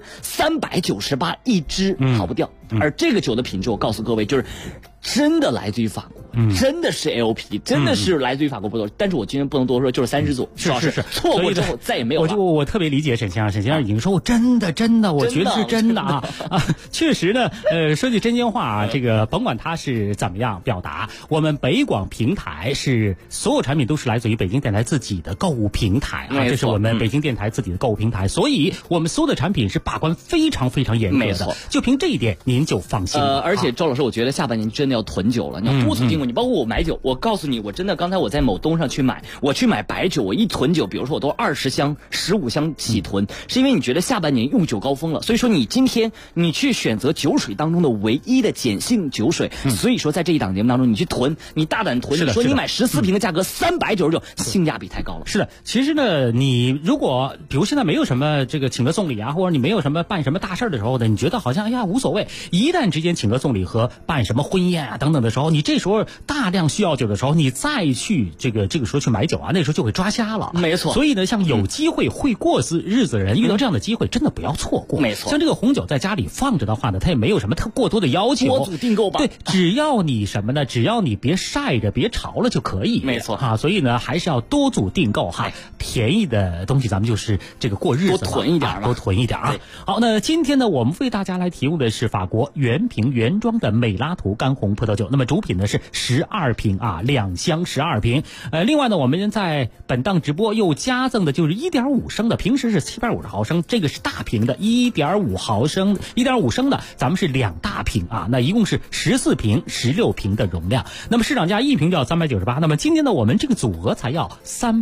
398一支，跑不掉。而这个酒的品质，我告诉各位，就是真的来自于法国，真的是 AOP， 真的是来自于法国葡萄。但是我今天不能多说，就是30组， 是， 错过之后再也没有了。 我特别理解沈先生已经说，我真的，我觉得是真的啊！确实呢，说句真心话啊，这个甭管他是怎么样表达，我们北广平台是所有产品都是来自于北京电台自己的购物平台啊，这是我们北京电台自己的购物平台，所以我们所有的产品是把关非常非常严格的， 没错， 就凭这一点您就放心了。 而且周老师，我觉得下半年真的要囤酒了，你要多次订购。你包括我买酒，我告诉你，我真的刚才我在某东上去买，我去买白酒，我一囤酒，比如说我都20箱、15箱起囤，是因为你觉得下半年用酒高峰了，所以说你今天你去选择酒水当中的唯一的碱性酒水，所以说在这一档节目当中你去囤，你大胆囤，你说你买14瓶的价格399，性价比太高了。 是的，其实呢，你如果比如现在没有什么这个请客送礼啊，或者你没有什么办什么大事的时候呢，你觉得好像哎呀无所谓，一旦之间请客送礼和办什么婚宴啊等等的时候，你这时候大量需要酒的时候，你再去这个时候去买酒啊，那时候就会抓瞎了。 没错。 所以呢，像有机会会过日子的人，遇到这样的机会，真的不要错过。 没错。 像这个红酒在家里放着的话呢，它也没有什么过多的要求， 多组订购吧。 对，只要你什么呢？只要你别晒着、别潮了就可以。 没错哈，所以呢，还是要多组订购哈。便宜的东西咱们就是这个过日子多囤一点吧， 多囤一点啊。好，那今天呢，我们为大家来提供的是法国原瓶原装的美拉图干红葡萄酒。那么主品呢是12瓶啊，2箱12瓶。另外呢，我们在本档直播又加赠的就是1.5升的，平时是750毫升，这个是大瓶的1.5升的，咱们是2大瓶啊，那一共是14瓶、16瓶的容量。那么市场价一瓶就要398，那么今天呢，我们这个组合才要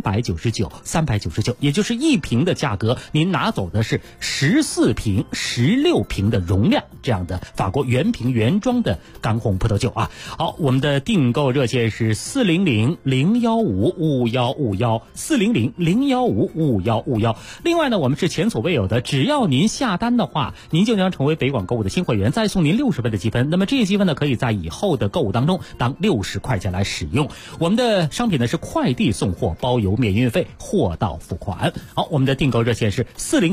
399，也就是一瓶的价格，您拿走的是14瓶、16瓶的容量，这样的法国原瓶原装的干红葡萄酒啊。好，我们的订购热线是400-015-5151，400-015-5151。另外呢，我们是前所未有的，只要您下单的话，您就将成为北广购物的新会员，再送您60分的积分。那么这些积分呢，可以在以后的购物当中当60块钱来使用。我们的商品呢是快递送货，包邮免运费，货到付款。好，我们的订购热线是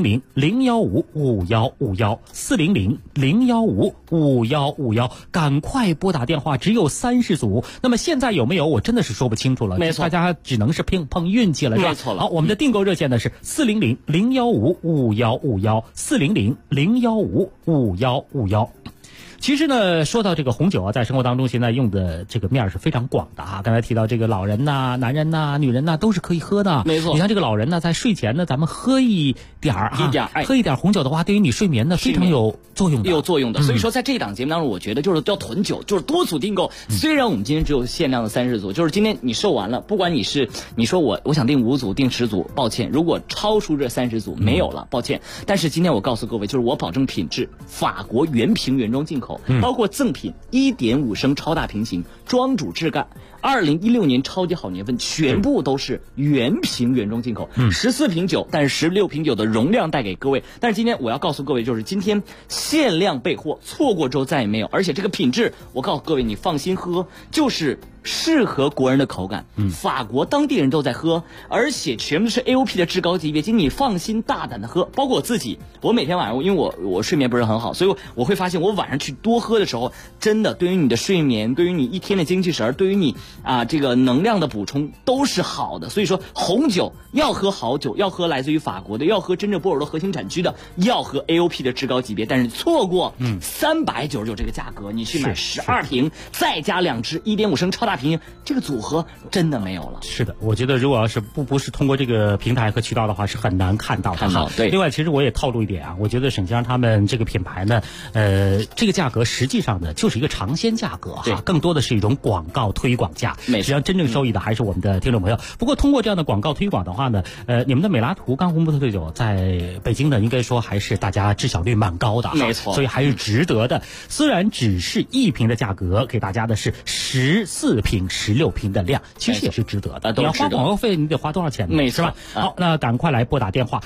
400-015-5151，400-015-5151，赶快拨打电话，只有30组。那么现在有没有我真的是说不清楚了， 没错， 大家只能是碰运气了，是吧？ 没错了。 好，我们的订购热线呢是400-015-5151，400-015-5151。其实呢，说到这个红酒啊，在生活当中现在用的这个面是非常广的啊。刚才提到这个老人呐、男人呐、女人呐，都是可以喝的。 没错。 你像这个老人呢，在睡前呢，咱们喝一点喝一点红酒的话，对于你睡眠呢非常有作用的。 所以说，在这一档节目当中，我觉得就是要囤酒，就是多组订购。虽然我们今天只有限量的30组，就是今天你售完了，不管你说我想订5组、订10组，抱歉，如果超出这30组没有了，抱歉。但是今天我告诉各位，就是我保证品质，法国原瓶原装进口。包括赠品1.5升超大瓶型，庄主质感，2016年超级好年份，全部都是原瓶原装进口，14瓶酒，但是16瓶酒的容量带给各位。但是今天我要告诉各位，就是今天限量备货，错过之后再也没有。而且这个品质，我告诉各位，你放心喝，就是适合国人的口感，法国当地人都在喝，而且全部是 AOP 的至高级别，请你放心大胆的喝。包括我自己，我每天晚上，因为我睡眠不是很好，所以我会发现我晚上去多喝的时候，真的对于你的睡眠，对于你一天的精气神，对于你这个能量的补充都是好的。所以说红酒要喝好酒，要喝来自于法国的，要喝真正波尔多核心产区的，要喝 AOP 的制高级别。但是错过399这个价格，你去买12瓶再加2支1.5升超大瓶，这个组合真的没有了。 是的，我觉得如果要是不是通过这个平台和渠道的话，是很难看到的。 对。 另外，其实我也透露一点啊，我觉得沈先生他们这个品牌呢，这个价格实际上呢就是一个尝鲜价格哈，更多的是一种广告推广价。实际上真正受益的还是我们的听众朋友。不过通过这样的广告推广的话呢，你们的美拉图干红葡萄酒在北京呢，应该说还是大家知晓率蛮高的， 没错， 所以还是值得的。虽然只是1瓶的价格，给大家的是14瓶、16瓶的量，其实也是值得的。你要花广告费，你得花多少钱呢？ 没错， 是吧？好，那赶快来拨打电话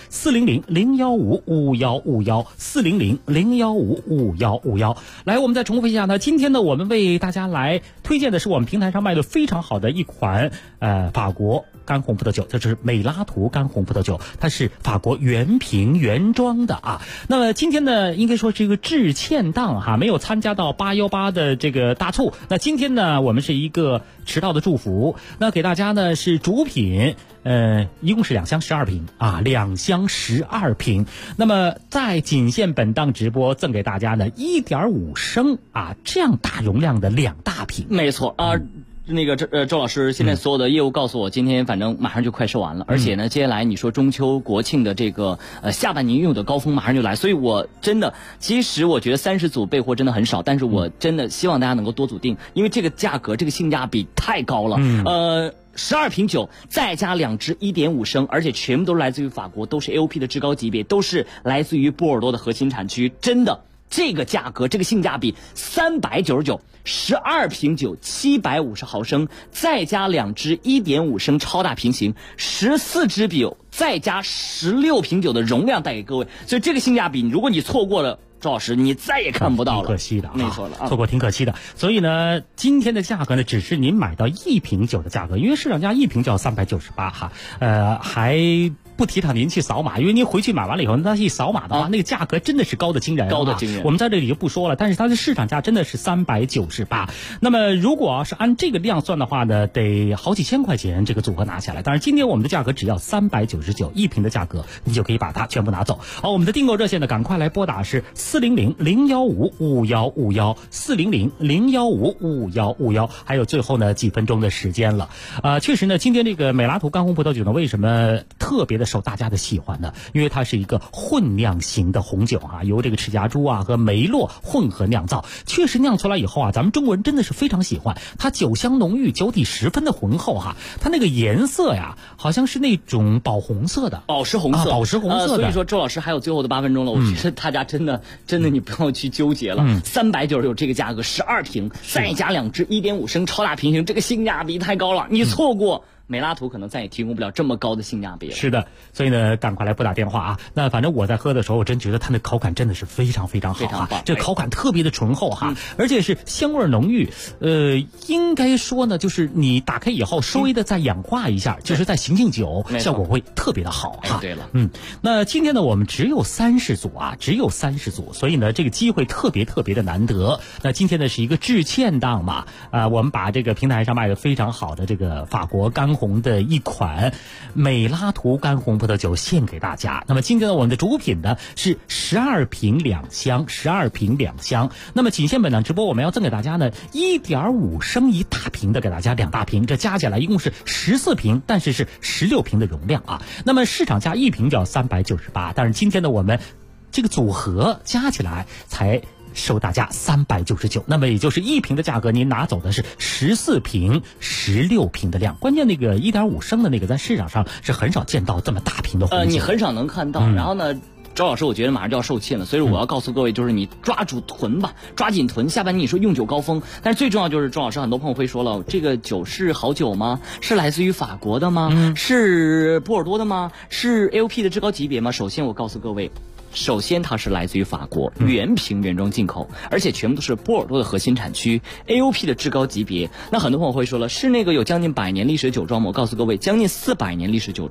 400-015-5151，400-015-5151。来，我们再重复一下呢，今天呢，我们为大家来推荐的是我们平台上卖的非常好的一款法国干红葡萄酒，这是美拉图干红葡萄酒，它是法国原瓶原装的啊。那么今天呢，应该说是一个致歉档哈，没有参加到818的这个大促。那今天呢，我们是一个迟到的祝福，那给大家呢是主品，一共是2箱12瓶啊，2箱12瓶。那么在仅限本档直播赠给大家呢1.5升啊这样大容量的2大瓶。 没错啊。那个周老师，现在所有的业务告诉我，今天反正马上就快售完了，而且呢，接下来你说中秋国庆的这个下半年拥有的高峰马上就来，所以我真的，其实我觉得30组备货真的很少，但是我真的希望大家能够多组订，因为这个价格，这个性价比太高了。12瓶酒再加2支1.5升，而且全部都是来自于法国，都是 AOP 的制高级别，都是来自于波尔多的核心产区，真的。这个价格，这个性价比，399，12瓶酒750毫升，再加2支1.5升超大瓶型，14支酒再加16瓶酒的容量带给各位，所以这个性价比，如果你错过了，周老师，你再也看不到了， 挺可惜的， 没错了， 错过挺可惜的。所以呢，今天的价格呢，只是您买到1瓶酒的价格，因为市场价1瓶就要398哈，还不提倡您去扫码，因为您回去买完了以后，那一扫码的话，那个价格真的是高的惊人， 高的惊人。 我们在这里就不说了，但是它的市场价真的是398。那么如果要是按这个量算的话呢，得好几千块钱这个组合拿下来。当然，今天我们的价格只要399，1瓶的价格你就可以把它全部拿走。好，我们的订购热线呢，赶快来拨打是400-015-5151，400-015-5151，还有最后呢几分钟的时间了。确实呢，今天这个美拉图干红葡萄酒呢，为什么特别的受大家的喜欢呢？因为它是一个混酿型的红酒啊，由这个赤霞珠啊和梅洛混合酿造，确实酿出来以后啊，咱们中国人真的是非常喜欢。它酒香浓郁，酒体十分的浑厚哈，它那个颜色呀，好像是那种宝红色的， 宝石红色， 宝石红色的。 所以说，周老师还有最后的8分钟了，我觉得大家真的你不要去纠结了。399这个价格，12瓶再加2支1.5升超大瓶型，这个性价比太高了，你错过。美拉图可能再也提供不了这么高的性价比了。 是的，所以呢，赶快来拨打电话啊！那反正我在喝的时候，我真觉得它的口感真的是非常非常好啊，这口感特别的醇厚哈，而且是香味浓郁。应该说呢，就是你打开以后稍微的再氧化一下，就是在醒醒酒，效果会特别的好哈。 对了， 那今天呢，我们只有30组啊，只有30组，所以呢，这个机会特别特别的难得。那今天呢是一个致歉档嘛，我们把这个平台上卖的非常好的这个法国干红的一款美拉图干红葡萄酒献给大家。那么今天呢，我们的主品呢是12瓶2箱，12瓶2箱。那么仅限本档直播，我们要赠给大家呢1.5升一大瓶的，给大家2大瓶，这加起来一共是14瓶，但是是16瓶的容量啊。那么市场价1瓶就要398，但是今天呢，我们这个组合加起来才收大家399，那么也就是1瓶的价格，您拿走的是14瓶、16瓶的量。关键那个1.5升的那个，在市场上是很少见到这么大瓶的红酒， 你很少能看到。然后呢，周老师，我觉得马上就要售罄了，所以我要告诉各位，就是你抓住囤吧，抓紧囤。下半年你说用酒高峰，但是最重要就是周老师，很多朋友会说了，这个酒是好酒吗？是来自于法国的吗？是波尔多的吗？是 AOP 的至高级别吗？首先我告诉各位。首先它是来自于法国原瓶原装进口，而且全部都是波尔多的核心产区 AOP 的至高级别。那很多朋友会说了，是那个有将近100年历史的酒庄吗？我告诉各位，将近400年历史酒庄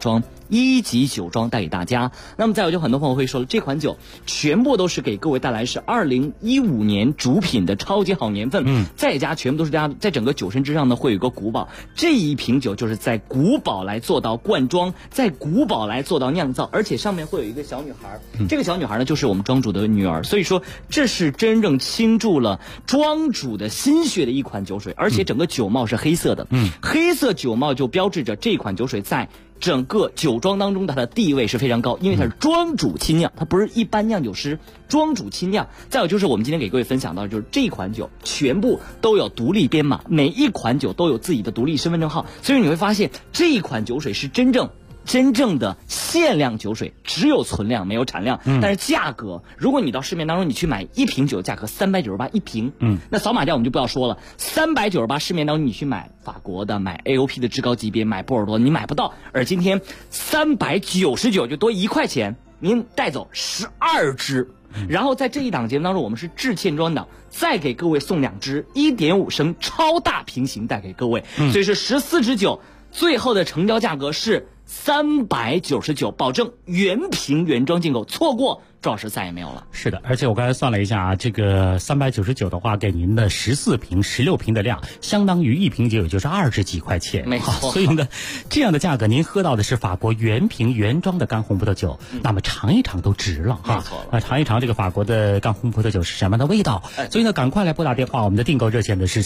1级酒庄带给大家。那么再有就很多朋友会说了，这款酒全部都是给各位带来是2015年主品的超级好年份，再加全部都是大家在整个酒身之上呢会有一个古堡，这一瓶酒就是在古堡来做到灌装，在古堡来做到酿造，而且上面会有一个小女孩，这个小女孩呢就是我们庄主的女儿，所以说这是真正倾注了庄主的心血的一款酒水，而且整个酒帽是黑色的，黑色酒帽就标志着这款酒水在整个酒庄当中它的地位是非常高，因为它是庄主亲酿，它不是一般酿酒师，庄主亲酿。再有就是我们今天给各位分享到的就是这款酒全部都有独立编码，每一款酒都有自己的独立身份证号，所以你会发现这一款酒水是真正的限量酒水，只有存量没有产量，但是价格，如果你到市面当中你去买一瓶酒，价格398一瓶，那扫码价我们就不要说了，398市面当中你去买法国的、买 AOP 的至高级别、买波尔多你买不到，而今天399就多1块钱，您带走12支。然后在这一档节目当中，我们是致歉专档，再给各位送2支1.5升超大瓶型带给各位，所以是14支酒，最后的成交价格是399，保证原瓶原装进口，错过赵老师再也没有了。 是的，而且我刚才算了一下啊，这个399的话，给您的14瓶、16瓶的量，相当于一瓶酒也就是20几块钱， 没错。 所以呢，这样的价格，您喝到的是法国原瓶原装的干红葡萄酒，那么尝一尝都值了哈。 没错， 尝一尝这个法国的干红葡萄酒是什么样的味道。所以呢，赶快来拨打电话，我们的订购热线的是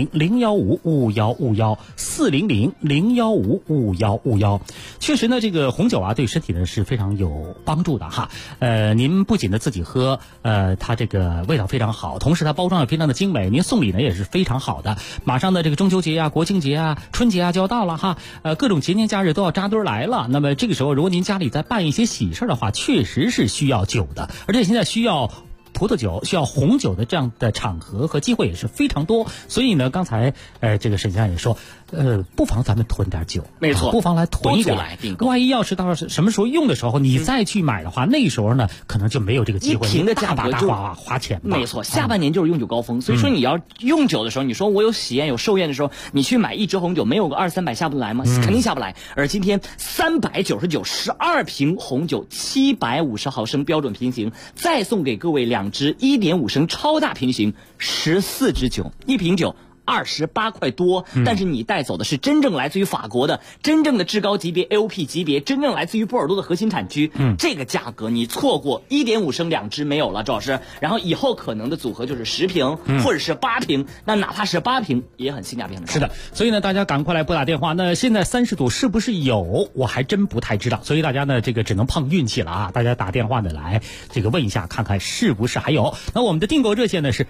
400-015-5151400-015-515。确实呢，这个红酒啊，对身体呢是非常有帮助的哈。您不仅呢自己喝，它这个味道非常好，同时它包装也非常的精美，您送礼呢也是非常好的。马上的这个中秋节啊、国庆节啊、春节啊就要到了哈，各种节年假日都要扎堆来了。那么这个时候，如果您家里在办一些喜事的话，确实是需要酒的，而且现在需要葡萄酒、需要红酒的这样的场合和机会也是非常多。所以呢，刚才这个沈先生也说，不妨咱们囤点酒， 没错， 不妨来囤一点，万一要是到什么时候用的时候，你再去买的话，那时候呢可能就没有这个机会， 一瓶的价格就花钱。 没错，下半年就是用酒高峰，所以说你要用酒的时候，你说我有喜宴有寿宴的时候，你去买一支红酒，没有个200-300下不来吗？肯定下不来。而今天399，12瓶红酒，750毫升标准瓶型，再送给各位2支1.5升超大瓶型，14支酒，一瓶酒28块多，但是你带走的是真正来自于法国的、真正的至高级别 AOP 级别，真正来自于波尔多的核心产区。这个价格你错过1.5升2支没有了，赵老师。然后以后可能的组合就是10瓶，或者是8瓶，那哪怕是8瓶也很性价比很高。 是的，所以呢，大家赶快来拨打电话。那现在30度是不是有？我还真不太知道，所以大家呢这个只能碰运气了啊！大家打电话的来这个问一下，看看是不是还有。那我们的订购热线呢是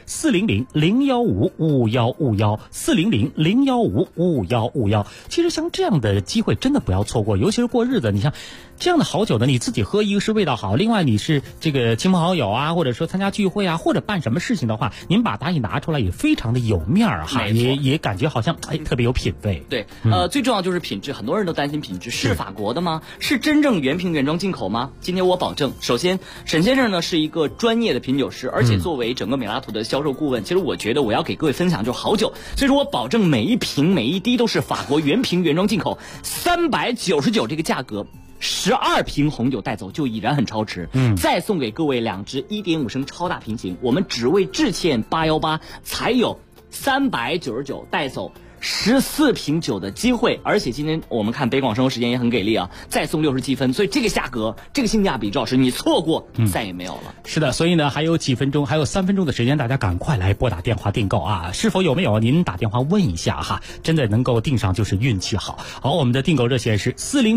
400-015-515，400-015-515。其实像这样的机会真的不要错过，尤其是过日子，你像这样的好酒呢，你自己喝，一个是味道好，另外你是这个亲朋好友啊，或者说参加聚会啊，或者办什么事情的话，您把它一拿出来也非常的有面儿哈，也感觉好像特别有品味。 对，最重要就是品质，很多人都担心品质，是法国的吗？是真正原瓶原装进口吗？今天我保证，首先沈先生呢是一个专业的品酒师，而且作为整个美拉图的销售顾问，其实我觉得我要给各位分享就是好酒，所以说我保证每一瓶每一滴都是法国原瓶原装进口，399这个价格。12瓶红酒带走就已然很超值，再送给各位2支1.5升超大瓶型，我们只为致歉818才有399带走14瓶酒的机会，而且今天我们看北广生活时间也很给力啊，再送60积分，所以这个价格，这个性价比，赵老师你错过再也没有了。 是的，所以呢还有几分钟，还有3分钟的时间，大家赶快来拨打电话订购啊！是否有没有？您打电话问一下哈，真的能够订上就是运气好。好，我们的订购热线是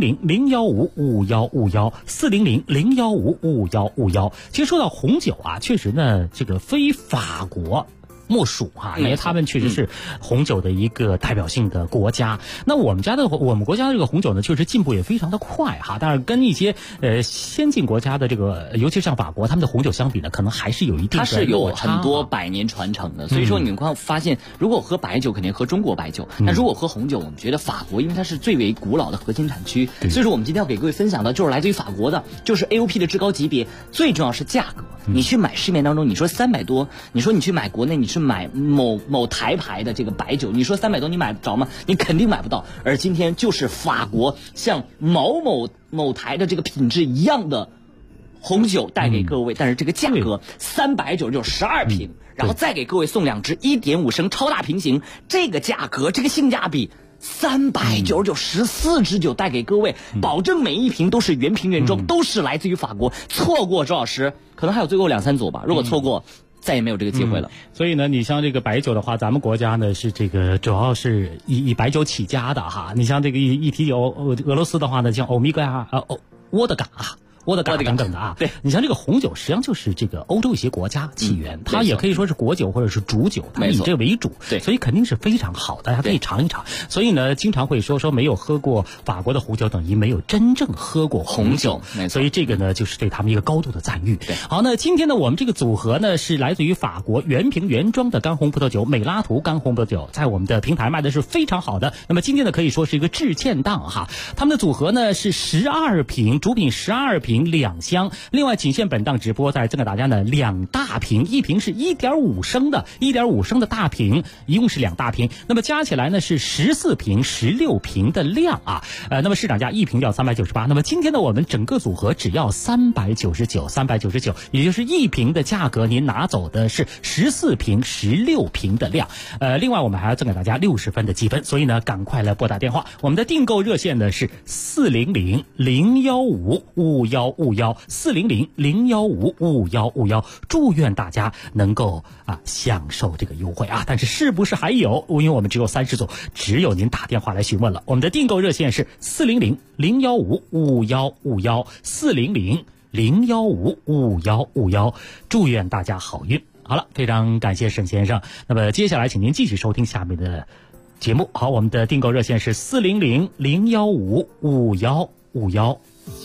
400-015-515，400-015-515。其实说到红酒啊，确实呢，这个非法国莫属啊，因为他们确实是红酒的一个代表性的国家。那我们国家的这个红酒呢，确实进步也非常的快哈。但是跟一些先进国家的这个，尤其是像法国，他们的红酒相比呢，可能还是有一定的落差。 它是有很多百年传承的，所以说你会发现，如果喝白酒，肯定喝中国白酒；那如果喝红酒，我们觉得法国，因为它是最为古老的核心产区，所以说我们今天要给各位分享的就是来自于法国的，就是 AOP 的至高级别。最重要是价格，你去买市面当中，你说300多，你说你去买国内，你去买某台牌的这个白酒，你说300多你买得着吗？你肯定买不到。而今天就是法国像某台的这个品质一样的红酒带给各位，但是这个价格399 12瓶，然后再给各位送2支1.5升超大瓶型，这个价格这个性价比399 14支酒带给各位，保证每一瓶都是原瓶原装，都是来自于法国。错过周老师可能还有最后2-3组吧，如果错过再也没有这个机会了。 所以呢，你像这个白酒的话，咱们国家呢是这个主要是以白酒起家的哈。你像这个一提俄罗斯的话呢，像欧米伽沃德嘎等等的啊， 对， 你像这个红酒，实际上就是这个欧洲一些国家起源，它也可以说是国酒或者是主酒，它以这为主， 对， 所以肯定是非常好，大家可以尝一尝。所以呢，经常会说没有喝过法国的红酒，等于没有真正喝过红酒，所以这个呢，就是对他们一个高度的赞誉。好，那今天呢，我们这个组合呢是来自于法国原瓶原装的干红葡萄酒美拉图干红葡萄酒，在我们的平台卖的是非常好的。那么今天呢，可以说是一个致歉档哈，他们的组合呢是12瓶，主品12瓶2箱。另外仅限本档直播再赠给大家呢2大瓶，一瓶是1.5升的大瓶，一共是2大瓶，那么加起来呢是14瓶16瓶的量啊。那么市场价一瓶要398，那么今天呢我们整个组合只要399，也就是一瓶的价格，您拿走的是14瓶16瓶的量。另外我们还要赠给大家60分的积分，所以呢赶快来拨打电话，我们的订购热线呢是400-015-5151，400-015-5151，祝愿大家能够享受这个优惠啊！但是是不是还有？因为我们只有30组，只有您打电话来询问了。我们的订购热线是400-015-5151，400-015-5151，祝愿大家好运。好了，非常感谢沈先生。那么接下来请您继续收听下面的节目。好，我们的订购热线是400-015-5151。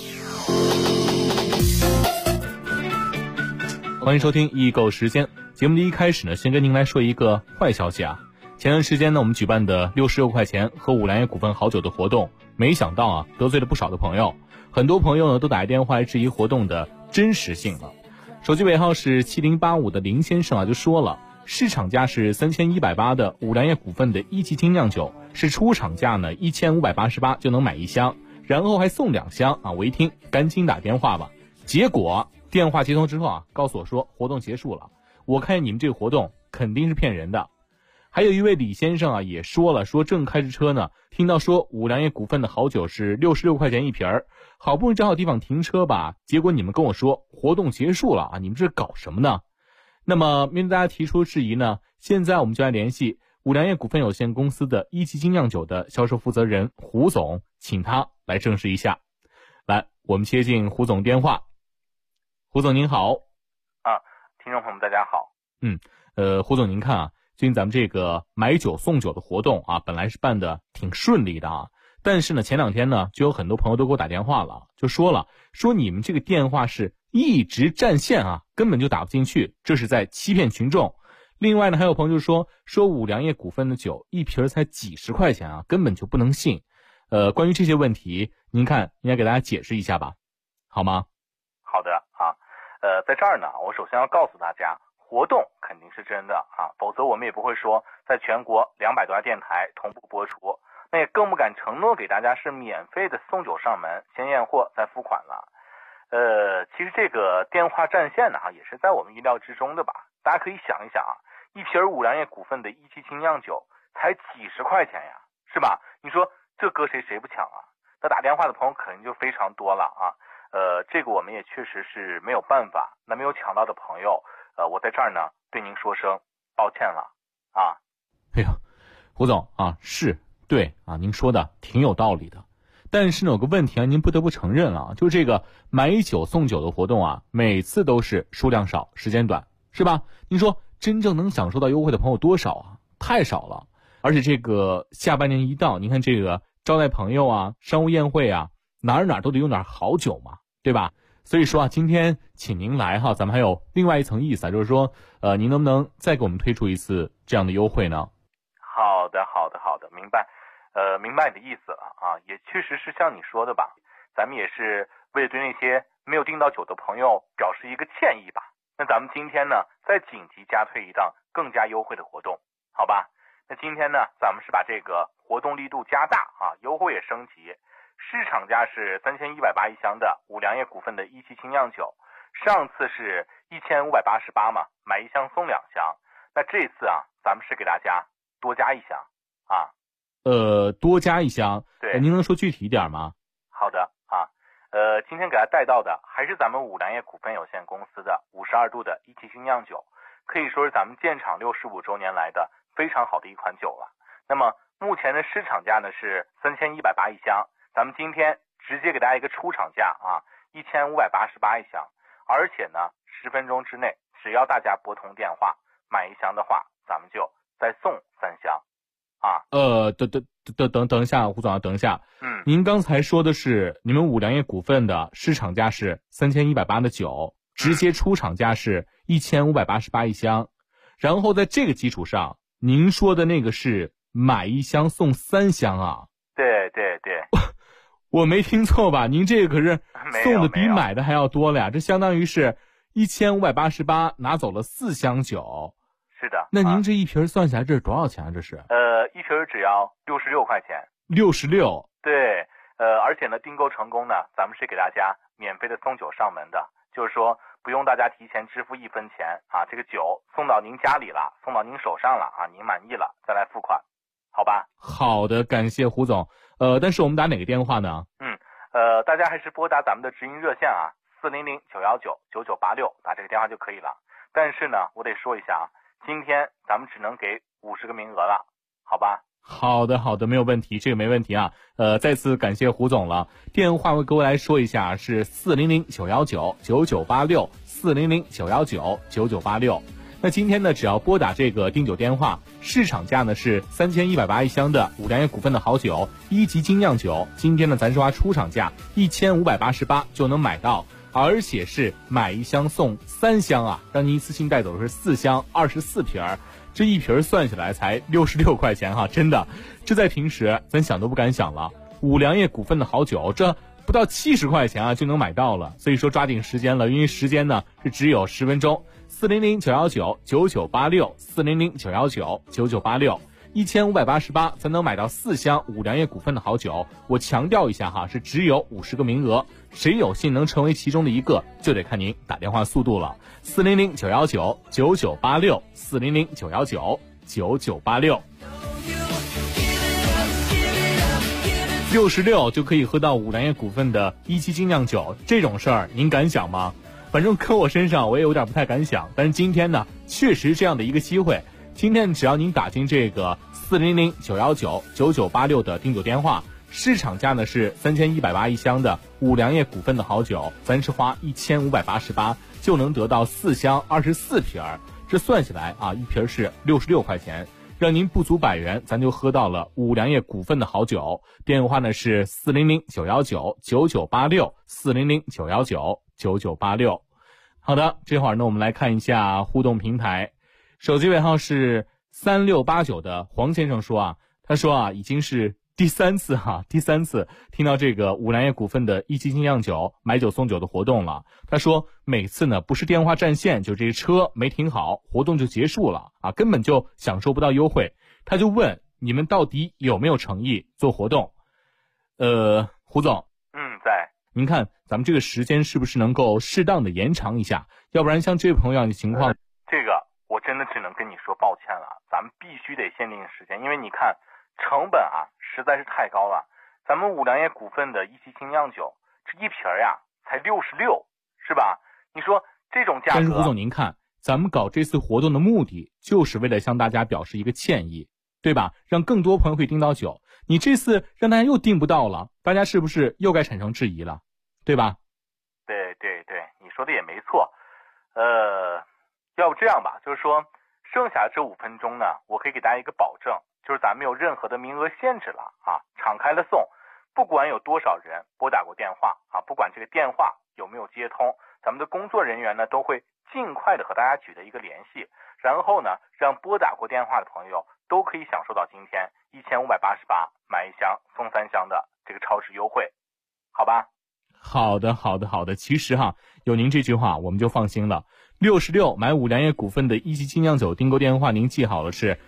欢迎收听易购时间。节目的一开始呢，先跟您来说一个坏消息啊。前段时间呢，我们举办的66块钱喝五粮液股份好酒的活动，没想到得罪了不少的朋友。很多朋友呢都打电话来质疑活动的真实性了。手机尾号是7085的林先生就说了，市场价是3180的五粮液股份的1级精酿酒，是出厂价呢1588就能买1箱，然后还送2箱我一听赶紧打电话吧。结果电话接通之后告诉我说活动结束了，我看你们这个活动肯定是骗人的。还有一位李先生也说了，说正开着车呢，听到说五粮液股份的好酒是66块钱一瓶儿，好不容易找好地方停车吧，结果你们跟我说活动结束了你们这搞什么呢？那么面对大家提出质疑呢，现在我们就来联系五粮液股份有限公司的1级精酿酒的销售负责人胡总，请他来证实一下。来，我们接进胡总电话。胡总您好。 听众朋友们大家好。 胡总您看最近咱们这个买酒送酒的活动本来是办的挺顺利的但是呢前2天呢就有很多朋友都给我打电话了，就说你们这个电话是一直占线根本就打不进去，这是在欺骗群众。另外呢还有朋友就说五粮液股份的酒一瓶才几十块钱根本就不能信。关于这些问题您看应该给大家解释一下吧，好吗？ 好的在这儿呢我首先要告诉大家，活动肯定是真的否则我们也不会说在全国200多家电台同步播出，那也更不敢承诺给大家是免费的送酒上门，先验货再付款了。其实这个电话占线呢也是在我们意料之中的吧。大家可以想一想一瓶五粮液股份的1级精酿酒才几十块钱呀，是吧？你说这搁谁不抢那打电话的朋友肯定就非常多了这个我们也确实是没有办法。那没有抢到的朋友我在这儿呢对您说声抱歉了哎呀，胡总是对您说的挺有道理的。但是呢有个问题您不得不承认就这个买酒送酒的活动每次都是数量少时间短，是吧？您说真正能享受到优惠的朋友多少太少了。而且这个下半年一到，您看这个招待朋友商务宴会哪都得用点好酒嘛，对吧？所以说今天请您来咱们还有另外一层意思就是说您能不能再给我们推出一次这样的优惠呢？ 好的，明白。明白你的意思了也确实是像你说的吧，咱们也是为了对那些没有订到酒的朋友表示一个歉意吧。那咱们今天呢再紧急加推一档更加优惠的活动，好吧？那今天呢，咱们是把这个活动力度加大啊，优惠也升级。市场价是3180一箱的五粮液股份的一期精酿酒，上次是1588嘛，买一箱送2箱。那这次啊，咱们是给大家多加一箱啊。 多加一箱。 对， 您能说具体一点吗？ 好的啊，今天给大家带到的还是咱们五粮液股份有限公司的52度的一期精酿酒，可以说是咱们建厂65周年来的非常好的一款酒了。那么目前的市场价呢是3180一箱，咱们今天直接给大家一个出厂价啊，1588一箱，而且呢10分钟之内，只要大家拨通电话买一箱的话，咱们就再送3箱啊。 等一下，胡总啊，等一下。您刚才说的是你们五粮液股份的市场价是3180的酒，直接出厂价是1588一箱，然后在这个基础上，您说的那个是买一箱送3箱啊？ 对对对， 我没听错吧？您这个可是送的比买的还要多了呀，这相当于是1588拿走了4箱酒。 是的。 那您这一瓶算下来这是多少钱啊？这是？ 一瓶只要66块钱。 66。 对，而且呢，订购成功呢，咱们是给大家免费的送酒上门的，就是说不用大家提前支付1分钱啊，这个酒送到您家里了，送到您手上了啊，您满意了再来付款，好吧？ 好的，感谢胡总。但是我们打哪个电话呢？ 大家还是拨打咱们的直营热线啊，400-919-9986，打这个电话就可以了。但是呢，我得说一下啊，今天咱们只能给50个名额了，好吧？ 好的，没有问题，这个没问题啊。再次感谢胡总了。电话我各位来说一下，是400-919-9986 400-919-9986。那今天呢，只要拨打这个订酒电话，市场价呢是3180一箱的五粮液股份的好酒1级精酿酒，今天呢咱是花出厂价1588就能买到，而且是买一箱送3箱啊，让您一次性带走的是4箱24瓶儿。这一瓶算下来才66块钱哈，真的，这在平时咱想都不敢想了。五粮液股份的好酒，这不到70块钱啊就能买到了，所以说抓紧时间了，因为时间呢是只有10分钟。400-919-9986 400-919-9986 1588才能买到4箱五粮液股份的好酒。我强调一下哈，是只有50个名额，谁有幸能成为其中的一个，就得看您打电话速度了。400-919-9986 400-919-9986 66就可以喝到五粮液股份的1期精酿酒，这种事儿您敢想吗？反正搁我身上我也有点不太敢想，但是今天呢确实这样的一个机会。今天只要您打进这个400-919-9986的订酒电话，市场价呢是3180一箱的五粮液股份的好酒，咱是花1588就能得到4箱24瓶儿，这算下来啊，一瓶是66块钱，让您不足100元，咱就喝到了五粮液股份的好酒。电话呢是400-919-9986 400-919-9986。好的，这会儿呢我们来看一下互动平台。手机尾号是3689的黄先生说啊，他说啊，已经是第三次听到这个五粮液股份的1期精酿酒买酒送酒的活动了。他说每次呢不是电话占线，就这车没停好，活动就结束了啊，根本就享受不到优惠。他就问你们到底有没有诚意做活动？胡总， 在。 您看咱们这个时间是不是能够适当的延长一下？要不然像这位朋友的情况， 这个我真的只能跟你说抱歉了，咱们必须得限定时间，因为你看成本啊实在是太高了。咱们五粮液股份的1期精酿酒，这一瓶呀才66，是吧？你说这种价格。 但是胡总您看，咱们搞这次活动的目的就是为了向大家表示一个歉意，对吧？让更多朋友会订到酒。你这次让大家又订不到了，大家是不是又该产生质疑了，对吧？ 对，你说的也没错。要不这样吧，就是说剩下这5分钟呢，我可以给大家一个保证，就是咱们没有任何的名额限制了啊，敞开了送，不管有多少人拨打过电话啊，不管这个电话有没有接通，咱们的工作人员呢都会尽快的和大家取得一个联系，然后呢让拨打过电话的朋友都可以享受到今天1588买1箱送3箱的这个超值优惠，好吧？ 好的。其实哈，有您这句话我们就放心了。 66买五粮液股份的一级精酿酒订购电话您记好了是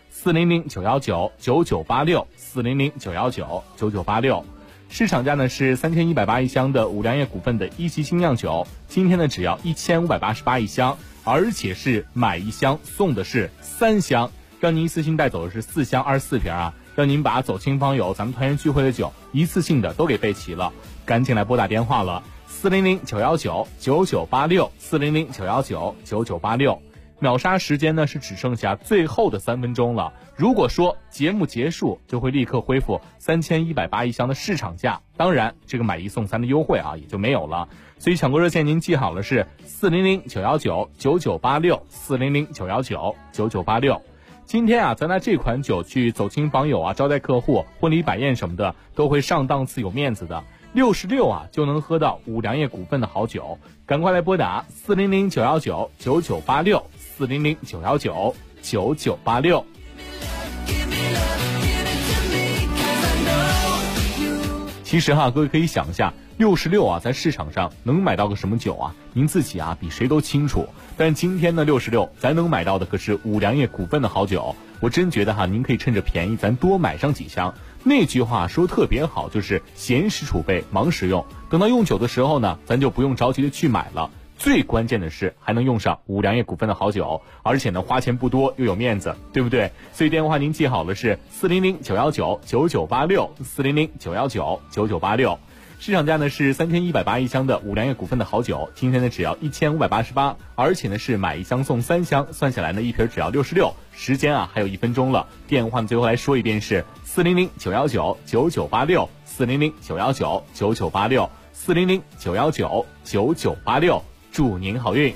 400-919-9986，400-919-9986。市场价呢是3180一箱的五粮液股份的一级精酿酒，今天呢只要1588一箱，而且是买一箱送的是3箱，让您一次性带走的是4箱24瓶啊，让您把走亲访友咱们团圆聚会的酒一次性的都给备齐了，赶紧来拨打电话了，400-919-9986，400-919-9986。秒杀时间呢是只剩下最后的3分钟了，如果说节目结束就会立刻恢复3180一箱的市场价，当然这个买1送3的优惠啊也就没有了，所以抢购热线您记好了是400-919-9986，400-919-9986。今天啊，咱拿这款酒去走亲访友啊，招待客户、婚礼摆宴什么的，都会上档次有面子的。66啊，就能喝到五粮液股份的好酒，赶快来拨打400-919-9986，400-919-9986。其实哈，各位可以想一下，66啊，在市场上能买到个什么酒啊？您自己啊，比谁都清楚。但今天呢，66咱能买到的可是五粮液股份的好酒。我真觉得哈，您可以趁着便宜，咱多买上几箱。那句话说特别好，就是闲时储备，忙时用。等到用酒的时候呢，咱就不用着急的去买了。最关键的是还能用上五粮液股份的好酒，而且呢花钱不多又有面子，对不对？所以电话您记好了是400-919-9986，400-919-9986。市场价呢是3180一箱的五粮液股份的好酒，今天呢只要1588，而且呢是买1箱送3箱，算下来呢一瓶只要66。时间啊还有1分钟了，电话呢最后来说一遍是400-919-9986，400-919-9986，400-919-9986，祝您好运。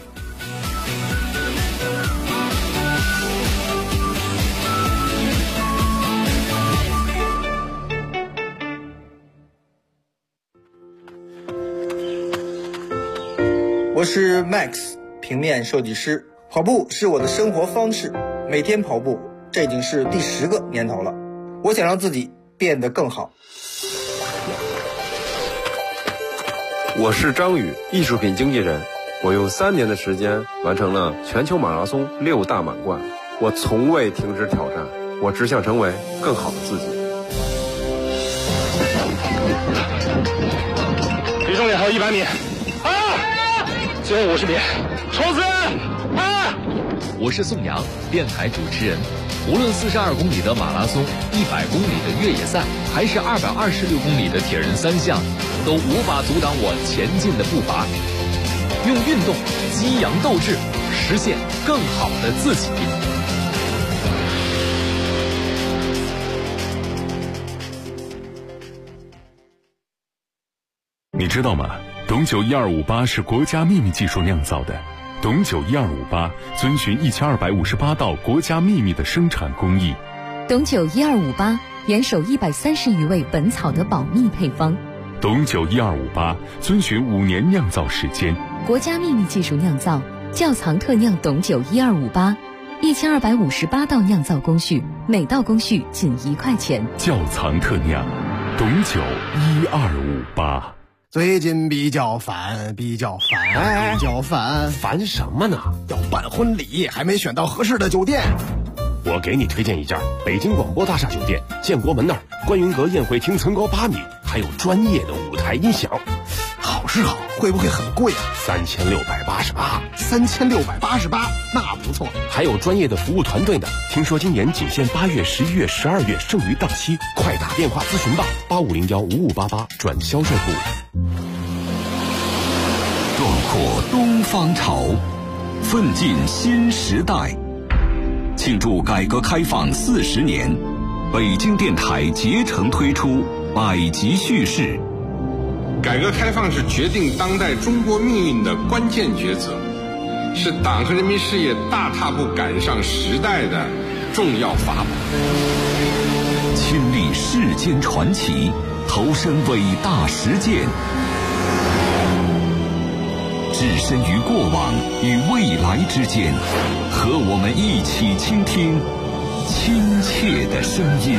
我是 Max， 平面设计师。跑步是我的生活方式，每天跑步，这已经是第10个年头了。我想让自己变得更好。 我是张宇，艺术品经纪人。我用3年的时间完成了全球马拉松6大满贯。我从未停止挑战，我只想成为更好的自己。 离终点还有100米。最后50米，冲刺！ 我是宋阳，电台主持人。无论42公里的马拉松、100公里的越野赛，还是226公里的铁人3项，都无法阻挡我前进的步伐。用运动激扬斗志，实现更好的自己。 你知道吗？董酒1258是国家秘密技术酿造的。董酒1258遵循1258道国家秘密的生产工艺。 董酒1258严守130余味本草的保密配方。 董酒1258遵循5年酿造时间。 国家秘密技术酿造，窖藏特酿董酒1258，1258道酿造工序，每道工序仅1块钱。 窖藏特酿，董酒1258。 最近比较烦， 烦什么呢？ 要办婚礼，还没选到合适的酒店。 我给你推荐一家北京广播大厦酒店，建国门那儿，观云阁宴会厅层高8米，还有专业的舞台音响。 好是好，会不会很贵啊 ？3688， 那不错。 还有专业的服务团队呢。听说今年仅限8月、11月、12月，剩余档期，快打电话咨询吧，85015588转销售部。 壮阔东方潮，奋进新时代。庆祝改革开放40年，北京电台竭诚推出百集叙事。 改革开放是决定当代中国命运的关键抉择，是党和人民事业大踏步赶上时代的重要法宝。 亲历世间传奇，投身伟大实践，置身于过往与未来之间，和我们一起倾听亲切的声音。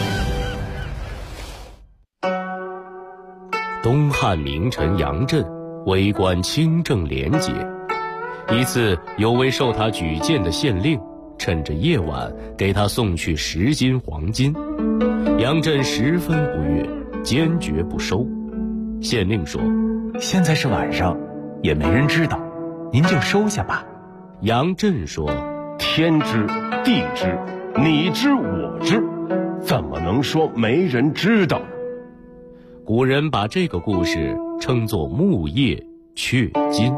东汉名臣杨震为官清正廉洁。一次，有位受他举荐的县令，趁着夜晚给他送去10斤黄金。杨震十分不悦，坚决不收。县令说：“ 现在是晚上，也没人知道，您就收下吧。” 杨震说：“ 天知地知，你知我知，怎么能说没人知道呢？” 古人把这个故事称作木叶雀金。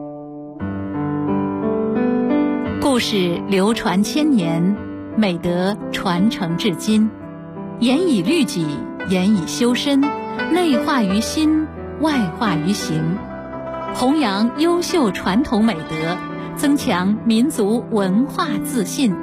故事流传千年，美德传承至今。严以律己，严以修身，内化于心，外化于行，弘扬优秀传统美德，增强民族文化自信。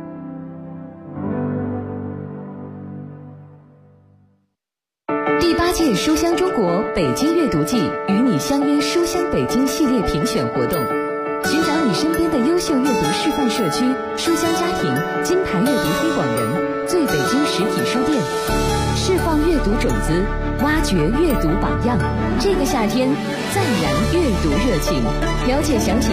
第8届书香中国北京阅读季与你相约书香北京系列评选活动，寻找你身边的优秀阅读示范社区、书香家庭、金牌阅读推广人、最北京实体书店，释放阅读种子，挖掘阅读榜样。这个夏天，再燃阅读热情。了解详情